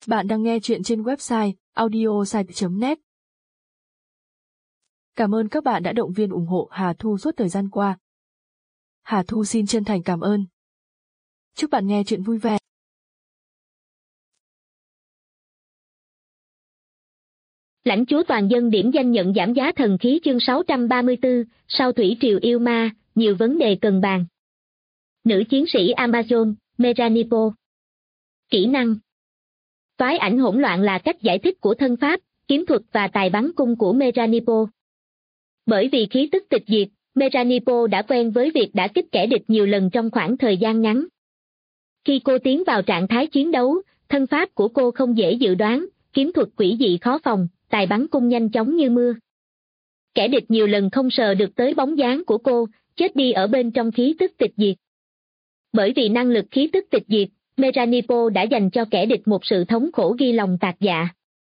Bạn đang nghe chuyện trên website audiosite.net. Cảm ơn các bạn đã động viên ủng hộ Hà Thu suốt thời gian qua. Hà Thu xin chân thành cảm ơn. Chúc bạn nghe chuyện vui vẻ. Lãnh chúa toàn dân điểm danh nhận giảm giá thần khí chương 634, sau thủy triều yêu ma, nhiều vấn đề cần bàn. Nữ chiến sĩ Amazon, Meranipo. Kỹ năng. Toái ảnh hỗn loạn là cách giải thích của thân pháp, kiếm thuật và tài bắn cung của Meranipo. Bởi vì khí tức tịch diệt, Meranipo đã quen với việc đả kích kẻ địch nhiều lần trong khoảng thời gian ngắn. Khi cô tiến vào trạng thái chiến đấu, thân pháp của cô không dễ dự đoán, kiếm thuật quỷ dị khó phòng, tài bắn cung nhanh chóng như mưa. Kẻ địch nhiều lần không sờ được tới bóng dáng của cô, chết đi ở bên trong khí tức tịch diệt. Bởi vì năng lực khí tức tịch diệt, Meranipo đã dành cho kẻ địch một sự thống khổ ghi lòng tạc dạ.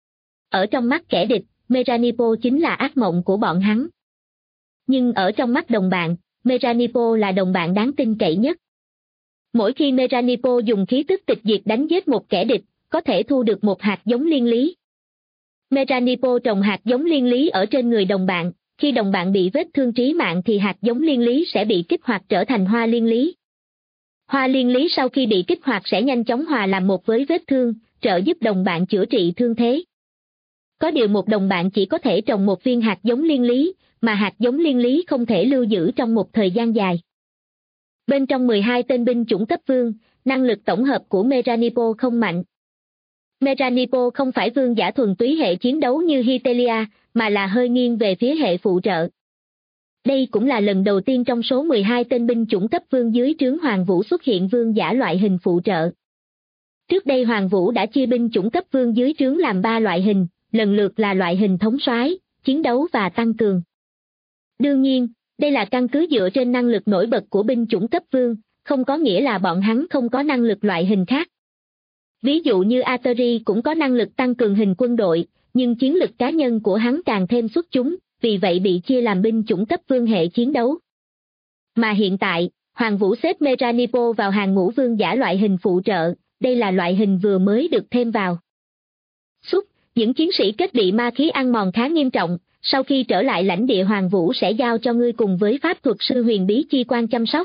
Ở trong mắt kẻ địch, Meranipo chính là ác mộng của bọn hắn. Nhưng ở trong mắt đồng bạn, Meranipo là đồng bạn đáng tin cậy nhất. Mỗi khi Meranipo dùng khí tức tịch diệt đánh giết một kẻ địch, có thể thu được một hạt giống liên lý. Meranipo trồng hạt giống liên lý ở trên người đồng bạn, khi đồng bạn bị vết thương trí mạng thì hạt giống liên lý sẽ bị kích hoạt trở thành hoa liên lý. Hoa liên lý sau khi bị kích hoạt sẽ nhanh chóng hòa làm một với vết thương, trợ giúp đồng bạn chữa trị thương thế. Có điều một đồng bạn chỉ có thể trồng một viên hạt giống liên lý, mà hạt giống liên lý không thể lưu giữ trong một thời gian dài. Bên trong 12 tên binh chủng cấp vương, năng lực tổng hợp của Meranipo không mạnh. Meranipo không phải vương giả thuần túy hệ chiến đấu như Hytelia, mà là hơi nghiêng về phía hệ phụ trợ. Đây cũng là lần đầu tiên trong số 12 tên binh chủng cấp vương dưới trướng Hoàng Vũ xuất hiện vương giả loại hình phụ trợ. Trước đây Hoàng Vũ đã chia binh chủng cấp vương dưới trướng làm 3 loại hình, lần lượt là loại hình thống soái, chiến đấu và tăng cường. Đương nhiên, đây là căn cứ dựa trên năng lực nổi bật của binh chủng cấp vương, không có nghĩa là bọn hắn không có năng lực loại hình khác. Ví dụ như Atari cũng có năng lực tăng cường hình quân đội, nhưng chiến lực cá nhân của hắn càng thêm xuất chúng, vì vậy bị chia làm binh chủng cấp vương hệ chiến đấu. Mà hiện tại, Hoàng Vũ xếp Meranipo vào hàng ngũ vương giả loại hình phụ trợ, đây là loại hình vừa mới được thêm vào. Những chiến sĩ kết bị ma khí ăn mòn khá nghiêm trọng, sau khi trở lại lãnh địa Hoàng Vũ sẽ giao cho ngươi cùng với pháp thuật sư huyền bí chi quan chăm sóc.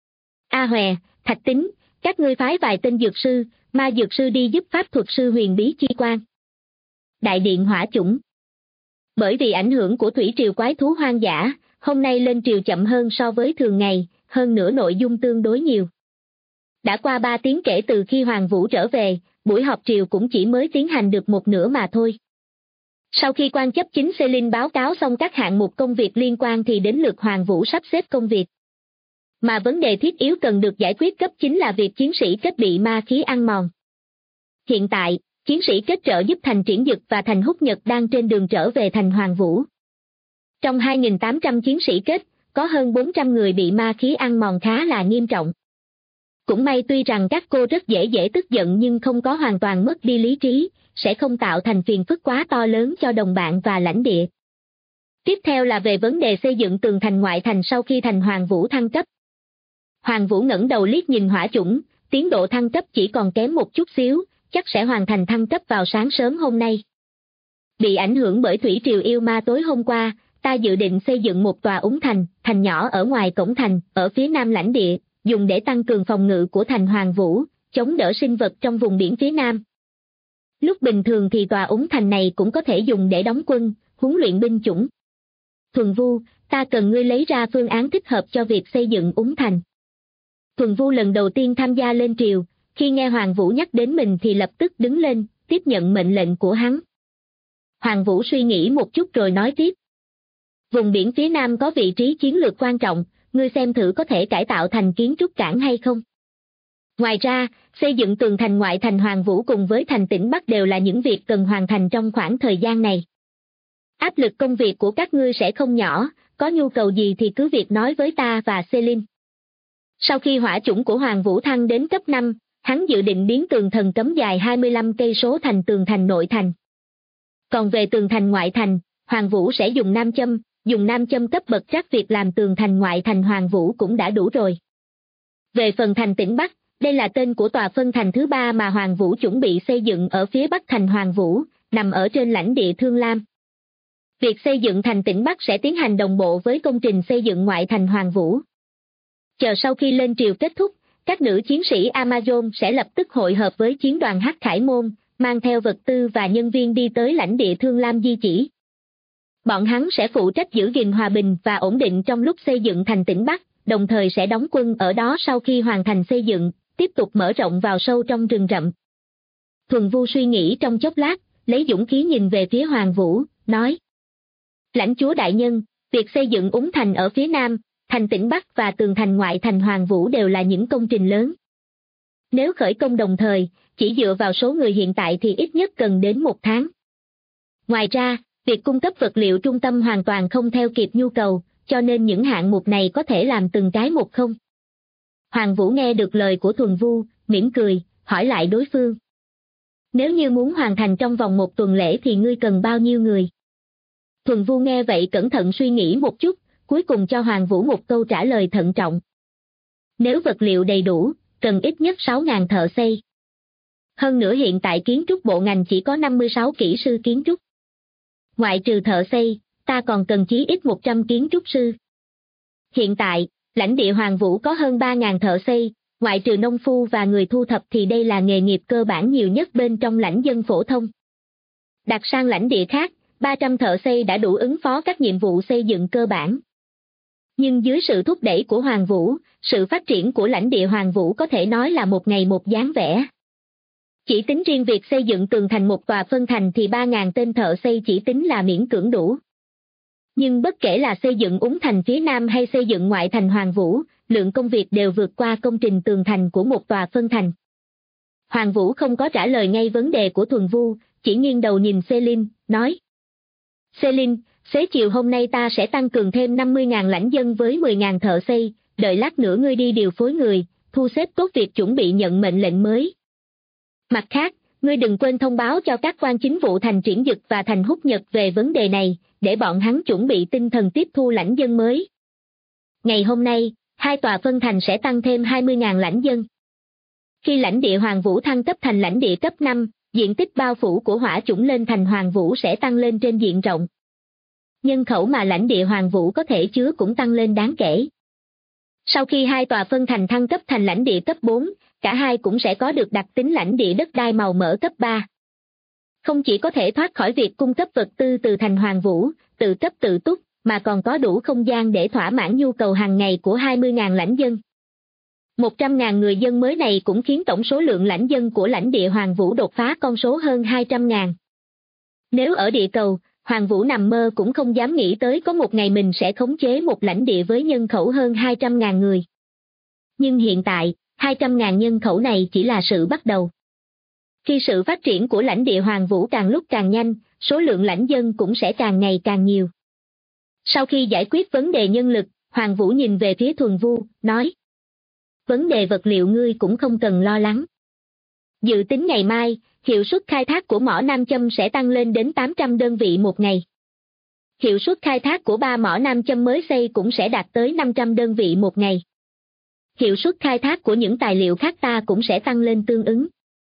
A Hòe, Thạch Tính, các ngươi phái vài tên dược sư, ma dược sư đi giúp pháp thuật sư huyền bí chi quan. Đại điện hỏa chủng. Bởi vì ảnh hưởng của thủy triều quái thú hoang dã, hôm nay lên triều chậm hơn so với thường ngày, hơn nữa nội dung tương đối nhiều. Đã qua 3 tiếng kể từ khi Hoàng Vũ trở về, buổi họp triều cũng chỉ mới tiến hành được một nửa mà thôi. Sau khi quan chấp chính Celine báo cáo xong các hạng mục công việc liên quan thì đến lượt Hoàng Vũ sắp xếp công việc. Mà vấn đề thiết yếu cần được giải quyết cấp chính là việc chiến sĩ kết bị ma khí ăn mòn. Hiện tại, chiến sĩ kết trợ giúp thành Triển Dực và thành Húc Nhật đang trên đường trở về thành Hoàng Vũ. Trong 2.800 chiến sĩ kết, có hơn 400 người bị ma khí ăn mòn khá là nghiêm trọng. Cũng may tuy rằng các cô rất dễ tức giận nhưng không có hoàn toàn mất đi lý trí, sẽ không tạo thành phiền phức quá to lớn cho đồng bạn và lãnh địa. Tiếp theo là về vấn đề xây dựng tường thành ngoại thành sau khi thành Hoàng Vũ thăng cấp. Hoàng Vũ ngẩng đầu liếc nhìn hỏa chủng, tiến độ thăng cấp chỉ còn kém một chút xíu, chắc sẽ hoàn thành thăng cấp vào sáng sớm hôm nay. Bị ảnh hưởng bởi thủy triều yêu ma tối hôm qua, ta dự định xây dựng một tòa úng thành nhỏ ở ngoài cổng thành, ở phía nam lãnh địa, dùng để tăng cường phòng ngự của thành Hoàng Vũ, chống đỡ sinh vật trong vùng biển phía nam. Lúc bình thường thì tòa úng thành này cũng có thể dùng để đóng quân, huấn luyện binh chủng. Thuần Vu, ta cần ngươi lấy ra phương án thích hợp cho việc xây dựng úng thành. Thuần Vu lần đầu tiên tham gia lên triều, khi nghe Hoàng Vũ nhắc đến mình thì lập tức đứng lên, tiếp nhận mệnh lệnh của hắn. Hoàng Vũ suy nghĩ một chút rồi nói tiếp. Vùng biển phía nam có vị trí chiến lược quan trọng, ngươi xem thử có thể cải tạo thành kiến trúc cảng hay không. Ngoài ra, xây dựng tường thành ngoại thành Hoàng Vũ cùng với thành tỉnh Bắc đều là những việc cần hoàn thành trong khoảng thời gian này. Áp lực công việc của các ngươi sẽ không nhỏ, có nhu cầu gì thì cứ việc nói với ta và Celine. Sau khi hỏa chủng của Hoàng Vũ thăng đến cấp 5, hắn dự định biến tường thần cấm dài 25 cây số thành tường thành nội thành. Còn về tường thành ngoại thành, Hoàng Vũ sẽ dùng nam châm cấp bậc chắc việc làm tường thành ngoại thành Hoàng Vũ cũng đã đủ rồi. Về phần thành tỉnh Bắc, Đây là tên của tòa phân thành thứ 3 mà Hoàng Vũ chuẩn bị xây dựng ở phía bắc thành Hoàng Vũ, nằm ở trên lãnh địa Thương Lam. Việc xây dựng thành tỉnh Bắc sẽ tiến hành đồng bộ với công trình xây dựng ngoại thành Hoàng Vũ. Chờ sau khi lên triều kết thúc, các nữ chiến sĩ Amazon sẽ lập tức hội hợp với chiến đoàn Hắc Khải Môn, mang theo vật tư và nhân viên đi tới lãnh địa Thương Lam di chỉ. Bọn hắn sẽ phụ trách giữ gìn hòa bình và ổn định trong lúc xây dựng thành tỉnh Bắc, đồng thời sẽ đóng quân ở đó sau khi hoàn thành xây dựng, tiếp tục mở rộng vào sâu trong rừng rậm. Thuần Vu suy nghĩ trong chốc lát, lấy dũng khí nhìn về phía Hoàng Vũ, nói: Lãnh chúa đại nhân, việc xây dựng Úng Thành ở phía nam, thành tỉnh Bắc và tường thành ngoại thành Hoàng Vũ đều là những công trình lớn. Nếu khởi công đồng thời, chỉ dựa vào số người hiện tại thì ít nhất cần đến 1 tháng. Ngoài ra, việc cung cấp vật liệu trung tâm hoàn toàn không theo kịp nhu cầu, cho nên những hạng mục này có thể làm từng cái một không. Hoàng Vũ nghe được lời của Thuần Vu, mỉm cười, hỏi lại đối phương: Nếu như muốn hoàn thành trong vòng 1 tuần lễ thì ngươi cần bao nhiêu người? Thuần Vu nghe vậy cẩn thận suy nghĩ một chút, cuối cùng cho Hoàng Vũ một câu trả lời thận trọng. Nếu vật liệu đầy đủ, cần ít nhất 6.000 thợ xây. Hơn nữa hiện tại kiến trúc bộ ngành chỉ có 56 kỹ sư kiến trúc. Ngoại trừ thợ xây, ta còn cần chí ít 100 kiến trúc sư. Hiện tại, lãnh địa Hoàng Vũ có hơn 3.000 thợ xây, ngoại trừ nông phu và người thu thập thì đây là nghề nghiệp cơ bản nhiều nhất bên trong lãnh dân phổ thông. Đặt sang lãnh địa khác, 300 thợ xây đã đủ ứng phó các nhiệm vụ xây dựng cơ bản. Nhưng dưới sự thúc đẩy của Hoàng Vũ, sự phát triển của lãnh địa Hoàng Vũ có thể nói là một ngày một dáng vẻ. Chỉ tính riêng việc xây dựng tường thành một tòa phân thành thì 3.000 tên thợ xây chỉ tính là miễn cưỡng đủ. Nhưng bất kể là xây dựng Úng Thành phía Nam hay xây dựng ngoại thành Hoàng Vũ, lượng công việc đều vượt qua công trình tường thành của một tòa phân thành. Hoàng Vũ không có trả lời ngay vấn đề của Thuần Vu, chỉ nghiêng đầu nhìn Celine, nói: Celine, xế chiều hôm nay ta sẽ tăng cường thêm 50.000 lãnh dân với 10.000 thợ xây, đợi lát nữa ngươi đi điều phối người, thu xếp tốt việc chuẩn bị nhận mệnh lệnh mới. Mặt khác, ngươi đừng quên thông báo cho các quan chính vụ thành Triển Dực và thành Húc Nhật về vấn đề này, để bọn hắn chuẩn bị tinh thần tiếp thu lãnh dân mới. Ngày hôm nay, 2 tòa phân thành sẽ tăng thêm 20.000 lãnh dân. Khi lãnh địa Hoàng Vũ thăng cấp thành lãnh địa cấp 5, diện tích bao phủ của hỏa chủng lên thành Hoàng Vũ sẽ tăng lên trên diện rộng. Nhân khẩu mà lãnh địa Hoàng Vũ có thể chứa cũng tăng lên đáng kể. Sau khi 2 tòa phân thành thăng cấp thành lãnh địa cấp 4, cả hai cũng sẽ có được đặc tính lãnh địa đất đai màu mỡ cấp 3. Không chỉ có thể thoát khỏi việc cung cấp vật tư từ thành Hoàng Vũ, tự cấp tự túc, mà còn có đủ không gian để thỏa mãn nhu cầu hàng ngày của 20.000 lãnh dân. 100.000 người dân mới này cũng khiến tổng số lượng lãnh dân của lãnh địa Hoàng Vũ đột phá con số hơn 200.000. Nếu ở địa cầu, Hoàng Vũ nằm mơ cũng không dám nghĩ tới có một ngày mình sẽ khống chế một lãnh địa với nhân khẩu hơn 200.000 người. Nhưng hiện tại, 200.000 nhân khẩu này chỉ là sự bắt đầu. Khi sự phát triển của lãnh địa Hoàng Vũ càng lúc càng nhanh, số lượng lãnh dân cũng sẽ càng ngày càng nhiều. Sau khi giải quyết vấn đề nhân lực, Hoàng Vũ nhìn về phía Thuần Vu, nói: Vấn đề vật liệu ngươi cũng không cần lo lắng. Dự tính ngày mai, hiệu suất khai thác của mỏ Nam Châm sẽ tăng lên đến 800 đơn vị một ngày. Hiệu suất khai thác của 3 mỏ Nam Châm mới xây cũng sẽ đạt tới 500 đơn vị một ngày. Hiệu suất khai thác của những tài liệu khác ta cũng sẽ tăng lên tương ứng.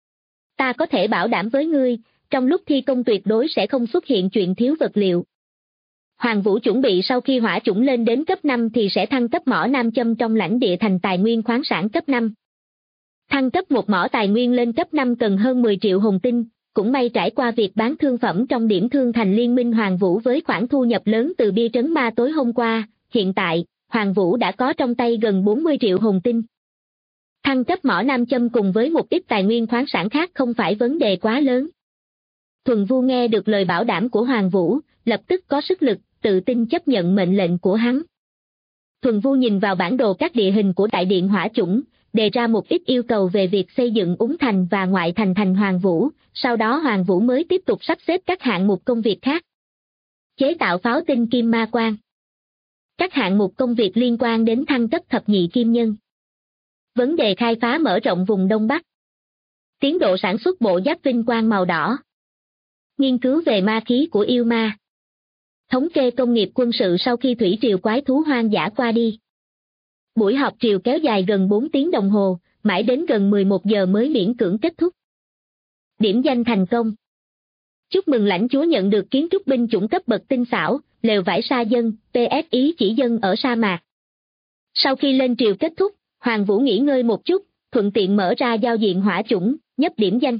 Ta có thể bảo đảm với ngươi, trong lúc thi công tuyệt đối sẽ không xuất hiện chuyện thiếu vật liệu. Hoàng Vũ chuẩn bị sau khi hỏa chủng lên đến cấp 5 thì sẽ thăng cấp mỏ Nam Châm trong lãnh địa thành tài nguyên khoáng sản cấp 5. Thăng cấp một mỏ tài nguyên lên cấp 5 cần hơn 10 triệu hồn tinh, cũng may trải qua việc bán thương phẩm trong điểm thương thành Liên minh Hoàng Vũ với khoản thu nhập lớn từ bia trấn ma tối hôm qua, hiện tại, Hoàng Vũ đã có trong tay gần 40 triệu hồn tinh. Thăng cấp mỏ Nam Châm cùng với một ít tài nguyên khoáng sản khác không phải vấn đề quá lớn. Thuần Vu nghe được lời bảo đảm của Hoàng Vũ, lập tức có sức lực, tự tin chấp nhận mệnh lệnh của hắn. Thuần Vu nhìn vào bản đồ các địa hình của đại điện hỏa chủng, đề ra một ít yêu cầu về việc xây dựng Úng Thành và ngoại thành thành Hoàng Vũ, sau đó Hoàng Vũ mới tiếp tục sắp xếp các hạng mục công việc khác. Chế tạo pháo tinh kim ma quang. Các hạng mục công việc liên quan đến thăng cấp thập nhị kim nhân. Vấn đề khai phá mở rộng vùng Đông Bắc. Tiến độ sản xuất bộ giáp vinh quang màu đỏ. Nghiên cứu về ma khí của yêu ma. Thống kê công nghiệp quân sự sau khi thủy triều quái thú hoang dã qua đi. Buổi họp triều kéo dài gần 4 tiếng đồng hồ, mãi đến gần 11 giờ mới miễn cưỡng kết thúc. Điểm danh thành công. Chúc mừng lãnh chúa nhận được kiến trúc binh chủng cấp bậc tinh xảo, lều vải sa dân, PS ý chỉ dân ở sa mạc. Sau khi lên triều kết thúc, Hoàng Vũ nghỉ ngơi một chút, thuận tiện mở ra giao diện hỏa chủng, nhấp điểm danh.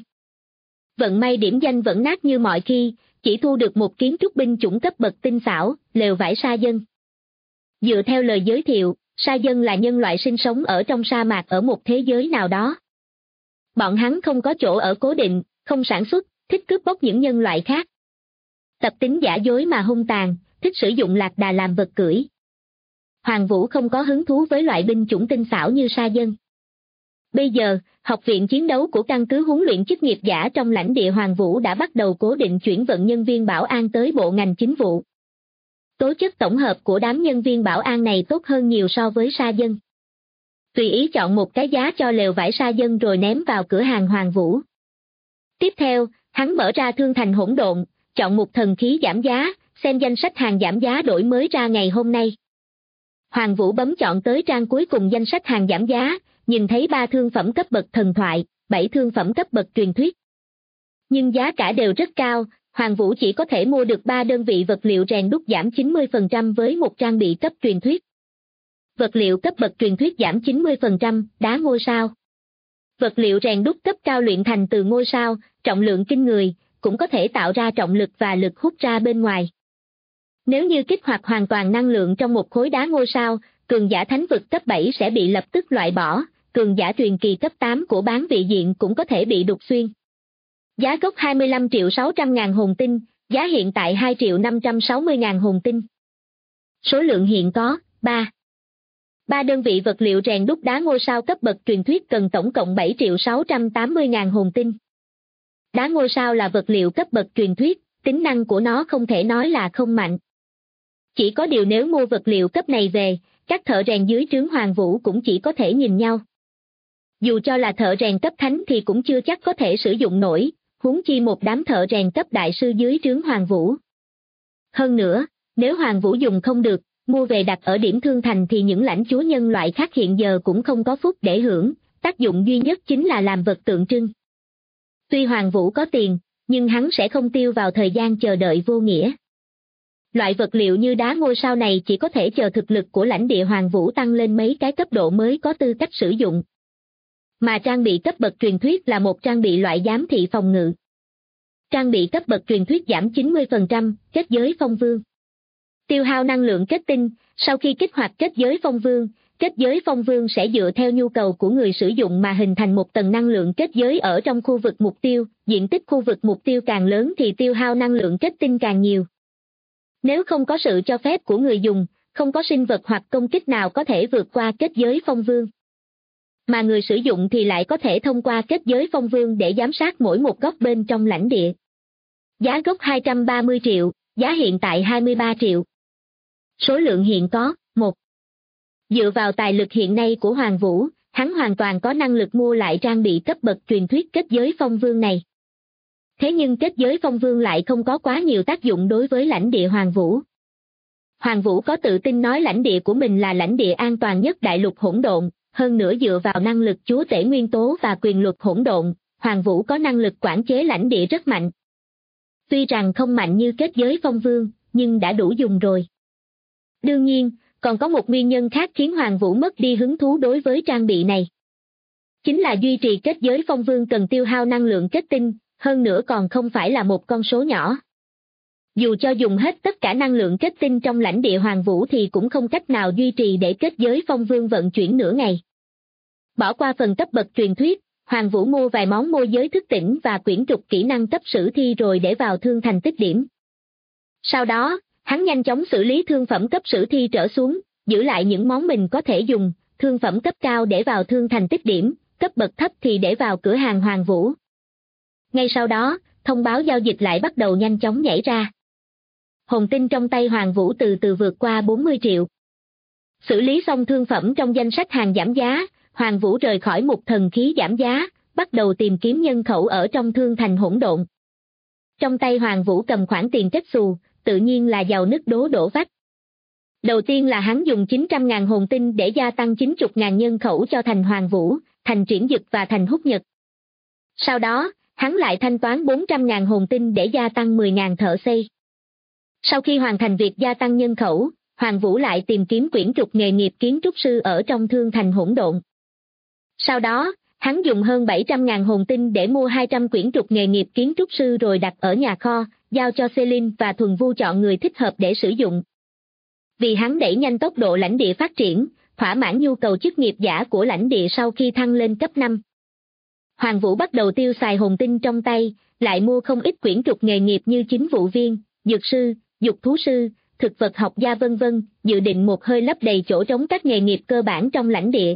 Vận may điểm danh vẫn nát như mọi khi, chỉ thu được một kiến trúc binh chủng cấp bậc tinh xảo, lều vải sa dân. Dựa theo lời giới thiệu, sa dân là nhân loại sinh sống ở trong sa mạc ở một thế giới nào đó. Bọn hắn không có chỗ ở cố định, không sản xuất, thích cướp bóc những nhân loại khác. Tập tính giả dối mà hung tàn, thích sử dụng lạc đà làm vật cưỡi. Hoàng Vũ không có hứng thú với loại binh chủng tinh xảo như sa dân. Bây giờ, học viện chiến đấu của căn cứ huấn luyện chức nghiệp giả trong lãnh địa Hoàng Vũ đã bắt đầu cố định chuyển vận nhân viên bảo an tới bộ ngành chính vụ. Tố chất tổng hợp của đám nhân viên bảo an này tốt hơn nhiều so với sa dân. Tùy ý chọn một cái giá cho lều vải sa dân rồi ném vào cửa hàng Hoàng Vũ. Tiếp theo, hắn mở ra thương thành hỗn độn, chọn một thần khí giảm giá, xem danh sách hàng giảm giá đổi mới ra ngày hôm nay. Hoàng Vũ bấm chọn tới trang cuối cùng danh sách hàng giảm giá, nhìn thấy 3 thương phẩm cấp bậc thần thoại, 7 thương phẩm cấp bậc truyền thuyết. Nhưng giá cả đều rất cao, Hoàng Vũ chỉ có thể mua được 3 đơn vị vật liệu rèn đúc giảm 90% với một trang bị cấp truyền thuyết. Vật liệu cấp bậc truyền thuyết giảm 90%, đá ngôi sao. Vật liệu rèn đúc cấp cao luyện thành từ ngôi sao, trọng lượng kinh người, cũng có thể tạo ra trọng lực và lực hút ra bên ngoài. Nếu như kích hoạt hoàn toàn năng lượng trong một khối đá ngôi sao, cường giả thánh vực cấp 7 sẽ bị lập tức loại bỏ, cường giả truyền kỳ cấp 8 của bán vị diện cũng có thể bị đục xuyên. Giá gốc 25.600.000 hồn tinh, giá hiện tại 2.560.000 hồn tinh. Số lượng hiện có, 3. 3 đơn vị vật liệu rèn đúc đá ngôi sao cấp bậc truyền thuyết cần tổng cộng 7.680.000 hồn tinh. Đá ngôi sao là vật liệu cấp bậc truyền thuyết, tính năng của nó không thể nói là không mạnh. Chỉ có điều nếu mua vật liệu cấp này về, các thợ rèn dưới trướng Hoàng Vũ cũng chỉ có thể nhìn nhau. Dù cho là thợ rèn cấp thánh thì cũng chưa chắc có thể sử dụng nổi, huống chi một đám thợ rèn cấp đại sư dưới trướng Hoàng Vũ. Hơn nữa, nếu Hoàng Vũ dùng không được, mua về đặt ở điểm thương thành thì những lãnh chúa nhân loại khác hiện giờ cũng không có phúc để hưởng, tác dụng duy nhất chính là làm vật tượng trưng. Tuy Hoàng Vũ có tiền, nhưng hắn sẽ không tiêu vào thời gian chờ đợi vô nghĩa. Loại vật liệu như đá ngôi sao này chỉ có thể chờ thực lực của lãnh địa Hoàng Vũ tăng lên mấy cái cấp độ mới có tư cách sử dụng. Mà trang bị cấp bậc truyền thuyết là một trang bị loại giám thị phòng ngự. Trang bị cấp bậc truyền thuyết giảm 90%, kết giới phong vương. Tiêu hao năng lượng kết tinh, sau khi kích hoạt kết giới phong vương sẽ dựa theo nhu cầu của người sử dụng mà hình thành một tầng năng lượng kết giới ở trong khu vực mục tiêu, diện tích khu vực mục tiêu càng lớn thì tiêu hao năng lượng kết tinh càng nhiều. Nếu không có sự cho phép của người dùng, không có sinh vật hoặc công kích nào có thể vượt qua kết giới phong vương. Mà người sử dụng thì lại có thể thông qua kết giới phong vương để giám sát mỗi một góc bên trong lãnh địa. Giá gốc 230 triệu, giá hiện tại 23 triệu. Số lượng hiện có, 1. Dựa vào tài lực hiện nay của Hoàng Vũ, hắn hoàn toàn có năng lực mua lại trang bị cấp bậc truyền thuyết kết giới phong vương này. Thế nhưng kết giới phong vương lại không có quá nhiều tác dụng đối với lãnh địa Hoàng Vũ. Hoàng Vũ có tự tin nói lãnh địa của mình là lãnh địa an toàn nhất đại lục hỗn độn, hơn nữa dựa vào năng lực chúa tể nguyên tố và quyền luật hỗn độn, Hoàng Vũ có năng lực quản chế lãnh địa rất mạnh. Tuy rằng không mạnh như kết giới phong vương, nhưng đã đủ dùng rồi. Đương nhiên, còn có một nguyên nhân khác khiến Hoàng Vũ mất đi hứng thú đối với trang bị này. Chính là duy trì kết giới phong vương cần tiêu hao năng lượng kết tinh, hơn nữa còn không phải là một con số nhỏ. Dù cho dùng hết tất cả năng lượng kết tinh trong lãnh địa Hoàng Vũ thì cũng không cách nào duy trì để kết giới phong vương vận chuyển nửa ngày. Bỏ qua phần cấp bậc truyền thuyết, Hoàng Vũ mua vài món môi giới thức tỉnh và quyển trục kỹ năng cấp sử thi rồi để vào thương thành tích điểm. Sau đó, hắn nhanh chóng xử lý thương phẩm cấp sử thi trở xuống, giữ lại những món mình có thể dùng, thương phẩm cấp cao để vào thương thành tích điểm, cấp bậc thấp thì để vào cửa hàng Hoàng Vũ. Ngay sau đó, thông báo giao dịch lại bắt đầu nhanh chóng nhảy ra. Hồn tinh trong tay Hoàng Vũ từ từ vượt qua 40 triệu. Xử lý xong thương phẩm trong danh sách hàng giảm giá, Hoàng Vũ rời khỏi một thần khí giảm giá, bắt đầu tìm kiếm nhân khẩu ở trong thương thành hỗn độn. Trong tay Hoàng Vũ cầm khoản tiền kết xù, tự nhiên là giàu nứt đố đổ vách. Đầu tiên là hắn dùng 900.000 hồn tinh để gia tăng 90.000 nhân khẩu cho thành Hoàng Vũ, thành Triển Dực và thành Húc Nhật. Sau đó, hắn lại thanh toán 400.000 hồn tinh để gia tăng 10.000 thợ xây. Sau khi hoàn thành việc gia tăng nhân khẩu, Hoàng Vũ lại tìm kiếm quyển trục nghề nghiệp kiến trúc sư ở trong Thương Thành Hỗn Độn. Sau đó, hắn dùng hơn 700.000 hồn tinh để mua 200 quyển trục nghề nghiệp kiến trúc sư rồi đặt ở nhà kho, giao cho Celine và Thuần Vu chọn người thích hợp để sử dụng. Vì hắn đẩy nhanh tốc độ lãnh địa phát triển, thỏa mãn nhu cầu chức nghiệp giả của lãnh địa sau khi thăng lên cấp 5. Hoàng Vũ bắt đầu tiêu xài hồn tinh trong tay, lại mua không ít quyển trục nghề nghiệp như chính vụ viên, dược sư, dục thú sư, thực vật học gia vân vân, dự định một hơi lấp đầy chỗ trống các nghề nghiệp cơ bản trong lãnh địa.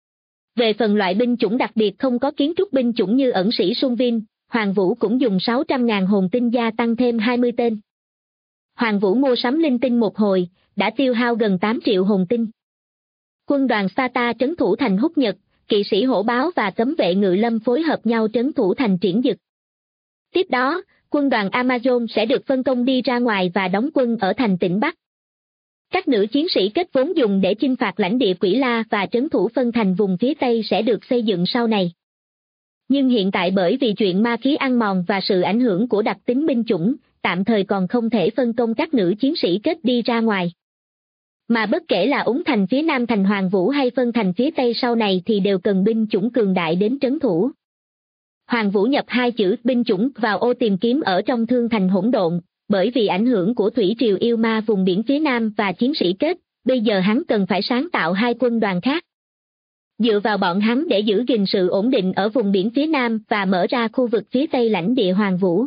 Về phần loại binh chủng đặc biệt không có kiến trúc binh chủng như ẩn sĩ Sun Vin, Hoàng Vũ cũng dùng 600.000 hồn tinh gia tăng thêm 20 tên. Hoàng Vũ mua sắm linh tinh một hồi, đã tiêu hao gần 8 triệu hồn tinh. Quân đoàn Sparta trấn thủ thành Húc Nhật, kỵ sĩ hổ báo và cấm vệ ngự lâm phối hợp nhau trấn thủ thành Triển Dực. Tiếp đó, quân đoàn Amazon sẽ được phân công đi ra ngoài và đóng quân ở thành tỉnh Bắc. Các nữ chiến sĩ kết vốn dùng để chinh phạt lãnh địa Quỷ La và trấn thủ phân thành vùng phía Tây sẽ được xây dựng sau này. Nhưng hiện tại bởi vì chuyện ma khí ăn mòn và sự ảnh hưởng của đặc tính binh chủng, tạm thời còn không thể phân công các nữ chiến sĩ kết đi ra ngoài. Mà bất kể là úng thành phía Nam thành Hoàng Vũ hay phân thành phía Tây sau này thì đều cần binh chủng cường đại đến trấn thủ. Hoàng Vũ nhập 2 chữ binh chủng vào ô tìm kiếm ở trong Thương Thành Hỗn Độn, bởi vì ảnh hưởng của thủy triều yêu ma vùng biển phía Nam và chiến sĩ kết, bây giờ hắn cần phải sáng tạo 2 quân đoàn khác. Dựa vào bọn hắn để giữ gìn sự ổn định ở vùng biển phía Nam và mở ra khu vực phía Tây lãnh địa Hoàng Vũ.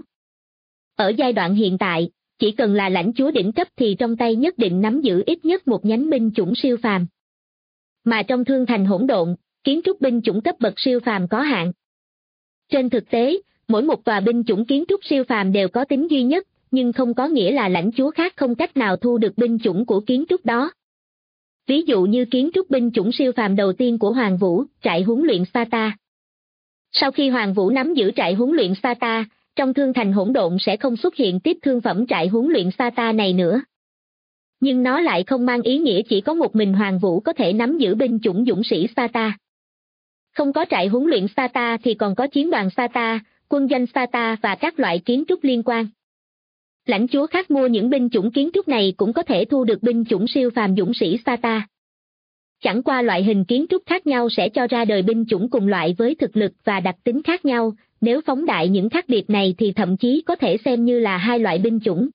Ở giai đoạn hiện tại, chỉ cần là lãnh chúa đỉnh cấp thì trong tay nhất định nắm giữ ít nhất một nhánh binh chủng siêu phàm. Mà trong Thương Thành Hỗn Độn, kiến trúc binh chủng cấp bậc siêu phàm có hạn. Trên thực tế, mỗi một tòa binh chủng kiến trúc siêu phàm đều có tính duy nhất, nhưng không có nghĩa là lãnh chúa khác không cách nào thu được binh chủng của kiến trúc đó. Ví dụ như kiến trúc binh chủng siêu phàm đầu tiên của Hoàng Vũ, trại huấn luyện Sparta. Sau khi Hoàng Vũ nắm giữ trại huấn luyện Sparta, trong Thương Thành Hỗn Độn sẽ không xuất hiện tiếp thương phẩm trại huấn luyện Sparta này nữa. Nhưng nó lại không mang ý nghĩa chỉ có một mình Hoàng Vũ có thể nắm giữ binh chủng dũng sĩ Sparta. Không có trại huấn luyện Sparta thì còn có chiến đoàn Sparta, quân doanh Sparta và các loại kiến trúc liên quan. Lãnh chúa khác mua những binh chủng kiến trúc này cũng có thể thu được binh chủng siêu phàm dũng sĩ Sparta. Chẳng qua loại hình kiến trúc khác nhau sẽ cho ra đời binh chủng cùng loại với thực lực và đặc tính khác nhau, nếu phóng đại những khác biệt này thì thậm chí có thể xem như là 2 loại binh chủng.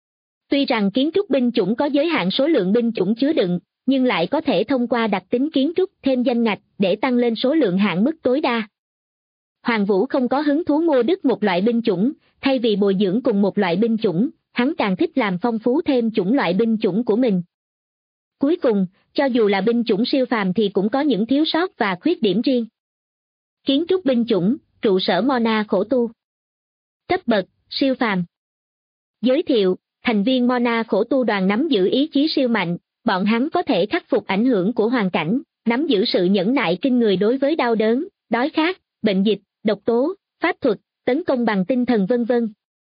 Tuy rằng kiến trúc binh chủng có giới hạn số lượng binh chủng chứa đựng, nhưng lại có thể thông qua đặc tính kiến trúc thêm danh ngạch để tăng lên số lượng hạn mức tối đa. Hoàng Vũ không có hứng thú mua đứt một loại binh chủng, thay vì bồi dưỡng cùng một loại binh chủng, hắn càng thích làm phong phú thêm chủng loại binh chủng của mình. Cuối cùng, cho dù là binh chủng siêu phàm thì cũng có những thiếu sót và khuyết điểm riêng. Kiến trúc binh chủng, trụ sở Mona khổ tu. Cấp bậc, siêu phàm. Giới thiệu, thành viên Mona khổ tu đoàn nắm giữ ý chí siêu mạnh, bọn hắn có thể khắc phục ảnh hưởng của hoàn cảnh, nắm giữ sự nhẫn nại kinh người đối với đau đớn, đói khát, bệnh dịch, độc tố, pháp thuật, tấn công bằng tinh thần vân vân.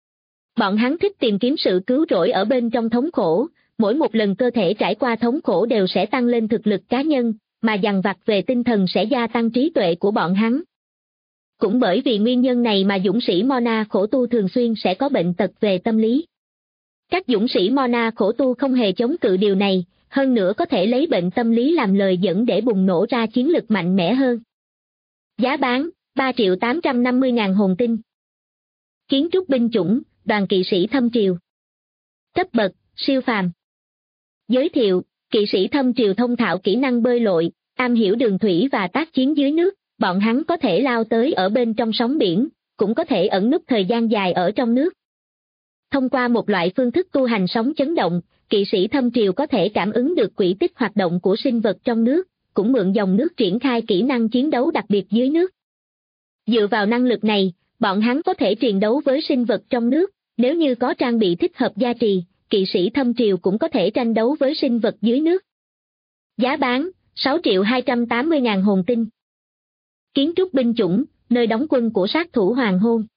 Bọn hắn thích tìm kiếm sự cứu rỗi ở bên trong thống khổ, mỗi một lần cơ thể trải qua thống khổ đều sẽ tăng lên thực lực cá nhân, mà dằn vặt về tinh thần sẽ gia tăng trí tuệ của bọn hắn. Cũng bởi vì nguyên nhân này mà dũng sĩ Mona khổ tu thường xuyên sẽ có bệnh tật về tâm lý. Các dũng sĩ Mona khổ tu không hề chống cự điều này, hơn nữa có thể lấy bệnh tâm lý làm lời dẫn để bùng nổ ra chiến lực mạnh mẽ hơn. Giá bán, 3.850.000 hồn tinh. Kiến trúc binh chủng, đoàn kỵ sĩ thâm triều. Cấp bậc, siêu phàm. Giới thiệu, kỵ sĩ thâm triều thông thạo kỹ năng bơi lội, am hiểu đường thủy và tác chiến dưới nước, bọn hắn có thể lao tới ở bên trong sóng biển, cũng có thể ẩn núp thời gian dài ở trong nước. Thông qua một loại phương thức tu hành sóng chấn động, kỵ sĩ thâm triều có thể cảm ứng được quỹ tích hoạt động của sinh vật trong nước, cũng mượn dòng nước triển khai kỹ năng chiến đấu đặc biệt dưới nước. Dựa vào năng lực này, bọn hắn có thể chiến đấu với sinh vật trong nước, nếu như có trang bị thích hợp gia trì, kỵ sĩ thâm triều cũng có thể tranh đấu với sinh vật dưới nước. Giá bán, 6.280.000 hồn tinh. Kiến trúc binh chủng, nơi đóng quân của sát thủ hoàng hôn.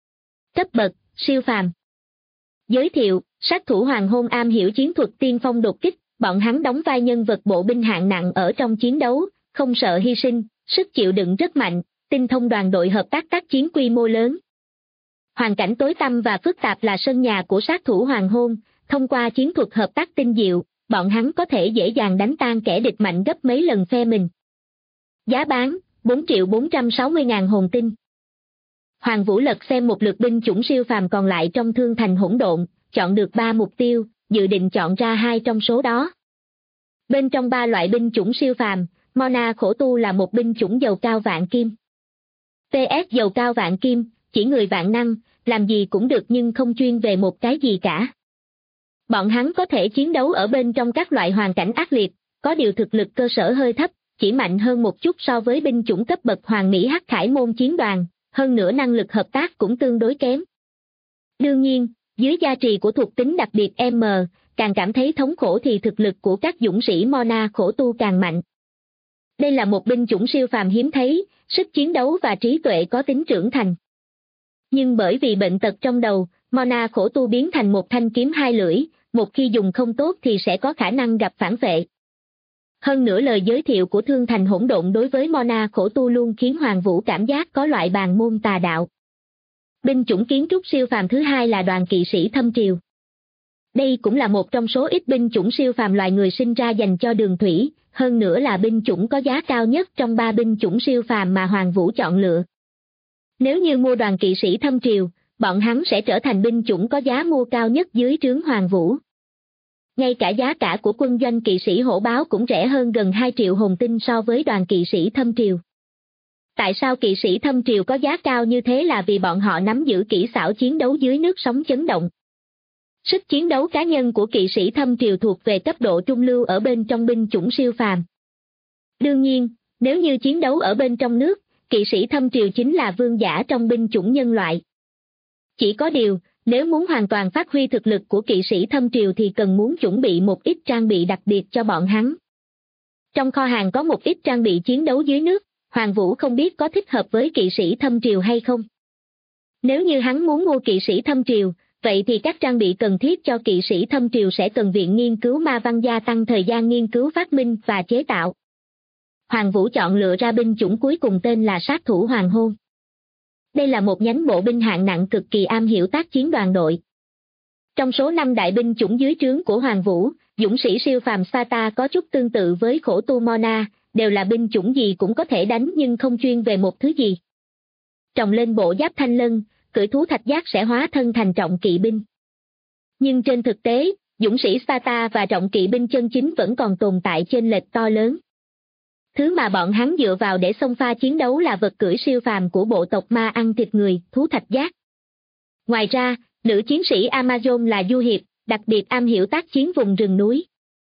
Cấp bậc, siêu phàm. Giới thiệu, sát thủ hoàng hôn am hiểu chiến thuật tiên phong đột kích, bọn hắn đóng vai nhân vật bộ binh hạng nặng ở trong chiến đấu, không sợ hy sinh, sức chịu đựng rất mạnh, tinh thông đoàn đội hợp tác tác chiến quy mô lớn. Hoàn cảnh tối tăm và phức tạp là sân nhà của sát thủ hoàng hôn, thông qua chiến thuật hợp tác tinh diệu, bọn hắn có thể dễ dàng đánh tan kẻ địch mạnh gấp mấy lần phe mình. Giá bán, 4.460.000 hồn tinh. Hoàng Vũ lật xem một lượt binh chủng siêu phàm còn lại trong thương thành hỗn độn, chọn được 3 mục tiêu, dự định chọn ra 2 trong số đó. Bên trong 3 loại binh chủng siêu phàm, Mona khổ tu là một binh chủng dầu cao vạn kim. PS dầu cao vạn kim, chỉ người vạn năng, làm gì cũng được nhưng không chuyên về một cái gì cả. Bọn hắn có thể chiến đấu ở bên trong các loại hoàn cảnh ác liệt, có điều thực lực cơ sở hơi thấp, chỉ mạnh hơn một chút so với binh chủng cấp bậc Hoàng Mỹ Hắc Khải Môn chiến đoàn, hơn nữa năng lực hợp tác cũng tương đối kém. Đương nhiên, dưới gia trì của thuộc tính đặc biệt M, càng cảm thấy thống khổ thì thực lực của các dũng sĩ Mona khổ tu càng mạnh. Đây là một binh chủng siêu phàm hiếm thấy, sức chiến đấu và trí tuệ có tính trưởng thành. Nhưng bởi vì bệnh tật trong đầu, Mona khổ tu biến thành một thanh kiếm 2 lưỡi, một khi dùng không tốt thì sẽ có khả năng gặp phản vệ. Hơn nữa lời giới thiệu của thương thành hỗn độn đối với Mona khổ tu luôn khiến Hoàng Vũ cảm giác có loại bàn môn tà đạo. Binh chủng kiến trúc siêu phàm thứ 2 là đoàn kỵ sĩ thâm triều. Đây cũng là một trong số ít binh chủng siêu phàm loài người sinh ra dành cho đường thủy, hơn nữa là binh chủng có giá cao nhất trong 3 binh chủng siêu phàm mà Hoàng Vũ chọn lựa. Nếu như mua đoàn kỵ sĩ thâm triều, bọn hắn sẽ trở thành binh chủng có giá mua cao nhất dưới trướng Hoàng Vũ. Ngay cả giá cả của quân doanh kỵ sĩ hổ báo cũng rẻ hơn gần 2 triệu hồn tinh so với đoàn kỵ sĩ thâm triều. Tại sao kỵ sĩ thâm triều có giá cao như thế là vì bọn họ nắm giữ kỹ xảo chiến đấu dưới nước sóng chấn động. Sức chiến đấu cá nhân của kỵ sĩ thâm triều thuộc về cấp độ trung lưu ở bên trong binh chủng siêu phàm. Đương nhiên, nếu như chiến đấu ở bên trong nước, kỵ sĩ thâm triều chính là vương giả trong binh chủng nhân loại. Chỉ có điều, nếu muốn hoàn toàn phát huy thực lực của kỵ sĩ thâm triều thì cần muốn chuẩn bị một ít trang bị đặc biệt cho bọn hắn. Trong kho hàng có một ít trang bị chiến đấu dưới nước, Hoàng Vũ không biết có thích hợp với kỵ sĩ thâm triều hay không. Nếu như hắn muốn mua kỵ sĩ thâm triều, vậy thì các trang bị cần thiết cho kỵ sĩ thâm triều sẽ cần viện nghiên cứu ma văn gia tăng thời gian nghiên cứu phát minh và chế tạo. Hoàng Vũ chọn lựa ra binh chủng cuối cùng tên là sát thủ hoàng hôn. Đây là một nhánh bộ binh hạng nặng cực kỳ am hiểu tác chiến đoàn đội. Trong số 5 đại binh chủng dưới trướng của Hoàng Vũ, dũng sĩ siêu phàm Sparta có chút tương tự với khổ tu Mona, đều là binh chủng gì cũng có thể đánh nhưng không chuyên về một thứ gì. Trồng lên bộ giáp thanh lân, cưỡi thú thạch giác sẽ hóa thân thành trọng kỵ binh. Nhưng trên thực tế, dũng sĩ Sparta và trọng kỵ binh chân chính vẫn còn tồn tại chênh lệch to lớn. Thứ mà bọn hắn dựa vào để xông pha chiến đấu là vật cưỡi siêu phàm của bộ tộc ma ăn thịt người, thú thạch giác. Ngoài ra, nữ chiến sĩ Amazon là du hiệp, đặc biệt am hiểu tác chiến vùng rừng núi.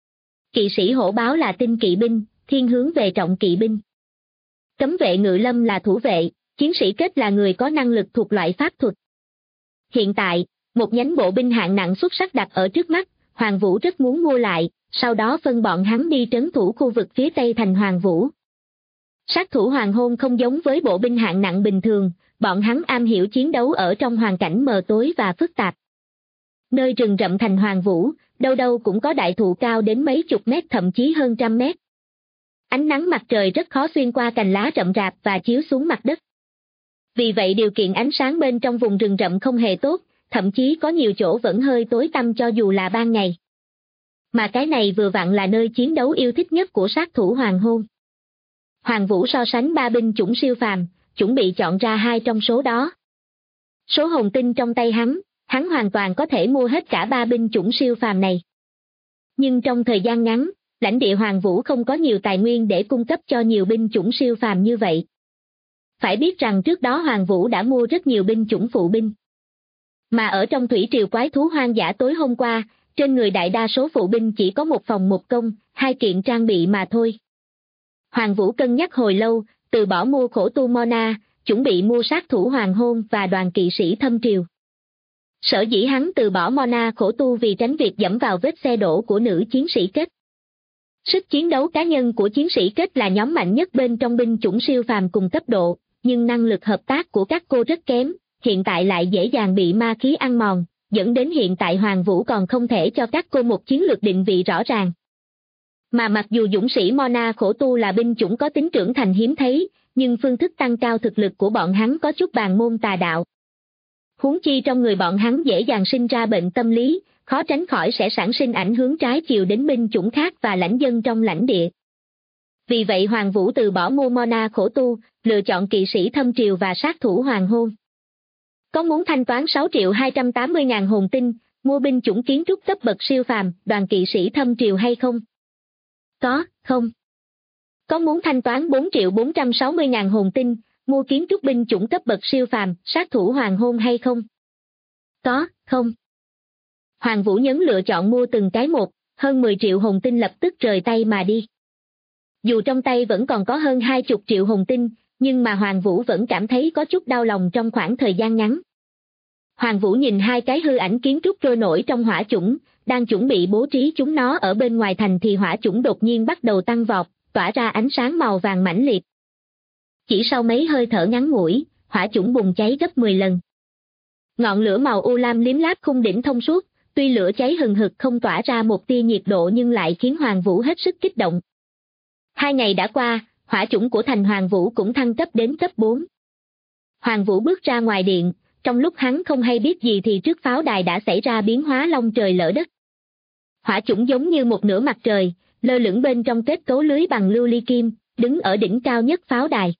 Kỵ sĩ hổ báo là tinh kỵ binh, thiên hướng về trọng kỵ binh. Cấm vệ ngự lâm là thủ vệ, chiến sĩ kết là người có năng lực thuộc loại pháp thuật. Hiện tại, một nhánh bộ binh hạng nặng xuất sắc đặt ở trước mắt, Hoàng Vũ rất muốn mua lại, sau đó phân bọn hắn đi trấn thủ khu vực phía tây thành Hoàng Vũ. Sát thủ hoàng hôn không giống với bộ binh hạng nặng bình thường, bọn hắn am hiểu chiến đấu ở trong hoàn cảnh mờ tối và phức tạp. Nơi rừng rậm thành Hoàng Vũ, đâu đâu cũng có đại thụ cao đến mấy chục mét thậm chí hơn trăm mét. Ánh nắng mặt trời rất khó xuyên qua cành lá rậm rạp và chiếu xuống mặt đất. Vì vậy điều kiện ánh sáng bên trong vùng rừng rậm không hề tốt, thậm chí có nhiều chỗ vẫn hơi tối tăm cho dù là ban ngày. Mà cái này vừa vặn là nơi chiến đấu yêu thích nhất của sát thủ hoàng hôn. Hoàng Vũ so sánh 3 binh chủng siêu phàm, chuẩn bị chọn ra 2 trong số đó. Số hồn tinh trong tay hắn hoàn toàn có thể mua hết cả 3 binh chủng siêu phàm này. Nhưng trong thời gian ngắn, lãnh địa Hoàng Vũ không có nhiều tài nguyên để cung cấp cho nhiều binh chủng siêu phàm như vậy. Phải biết rằng trước đó Hoàng Vũ đã mua rất nhiều binh chủng phụ binh. Mà ở trong thủy triều quái thú hoang dã tối hôm qua, trên người đại đa số phụ binh chỉ có 1 phòng 1 công, 2 kiện trang bị mà thôi. Hoàng Vũ cân nhắc hồi lâu, từ bỏ mua khổ tu Mona, chuẩn bị mua sát thủ hoàng hôn và đoàn kỵ sĩ thâm triều. Sở dĩ hắn từ bỏ Mona khổ tu vì tránh việc dẫm vào vết xe đổ của nữ chiến sĩ kết. Sức chiến đấu cá nhân của chiến sĩ kết là nhóm mạnh nhất bên trong binh chủng siêu phàm cùng cấp độ, nhưng năng lực hợp tác của các cô rất kém, hiện tại lại dễ dàng bị ma khí ăn mòn, dẫn đến hiện tại Hoàng Vũ còn không thể cho các cô một chiến lược định vị rõ ràng. Mà mặc dù dũng sĩ Mona khổ tu là binh chủng có tính trưởng thành hiếm thấy, nhưng phương thức tăng cao thực lực của bọn hắn có chút bàn môn tà đạo. Huống chi trong người bọn hắn dễ dàng sinh ra bệnh tâm lý, khó tránh khỏi sẽ sản sinh ảnh hưởng trái chiều đến binh chủng khác và lãnh dân trong lãnh địa. Vì vậy Hoàng Vũ từ bỏ môn Mona khổ tu, lựa chọn kỵ sĩ thâm triều và sát thủ hoàng hôn. Có muốn thanh toán 6.280.000 hồn tinh, mua binh chủng kiến trúc cấp bậc siêu phàm, đoàn kỵ sĩ thâm triều hay không? Có, không. Có muốn thanh toán 4.460.000 hồn tinh, mua kiến trúc binh chủng cấp bậc siêu phàm, sát thủ hoàng hôn hay không? Có, không. Hoàng Vũ nhấn lựa chọn mua từng cái một, hơn 10 triệu hồn tinh lập tức rời tay mà đi. Dù trong tay vẫn còn có hơn 20 triệu hồn tinh, nhưng mà Hoàng Vũ vẫn cảm thấy có chút đau lòng trong khoảng thời gian ngắn. Hoàng Vũ nhìn hai cái hư ảnh kiến trúc trôi nổi trong hỏa chủng, đang chuẩn bị bố trí chúng nó ở bên ngoài thành thì hỏa chủng đột nhiên bắt đầu tăng vọt, tỏa ra ánh sáng màu vàng mãnh liệt. Chỉ sau mấy hơi thở ngắn ngủi, hỏa chủng bùng cháy gấp 10 lần. Ngọn lửa màu u lam liếm láp khung đỉnh thông suốt, tuy lửa cháy hừng hực không tỏa ra một tia nhiệt độ nhưng lại khiến Hoàng Vũ hết sức kích động. 2 ngày đã qua, hỏa chủng của thành Hoàng Vũ cũng thăng cấp đến cấp 4. Hoàng Vũ bước ra ngoài điện, trong lúc hắn không hay biết gì thì trước pháo đài đã xảy ra biến hóa long trời lở đất. Hỏa chủng giống như một nửa mặt trời, lơ lửng bên trong kết cấu lưới bằng lưu ly kim, đứng ở đỉnh cao nhất pháo đài.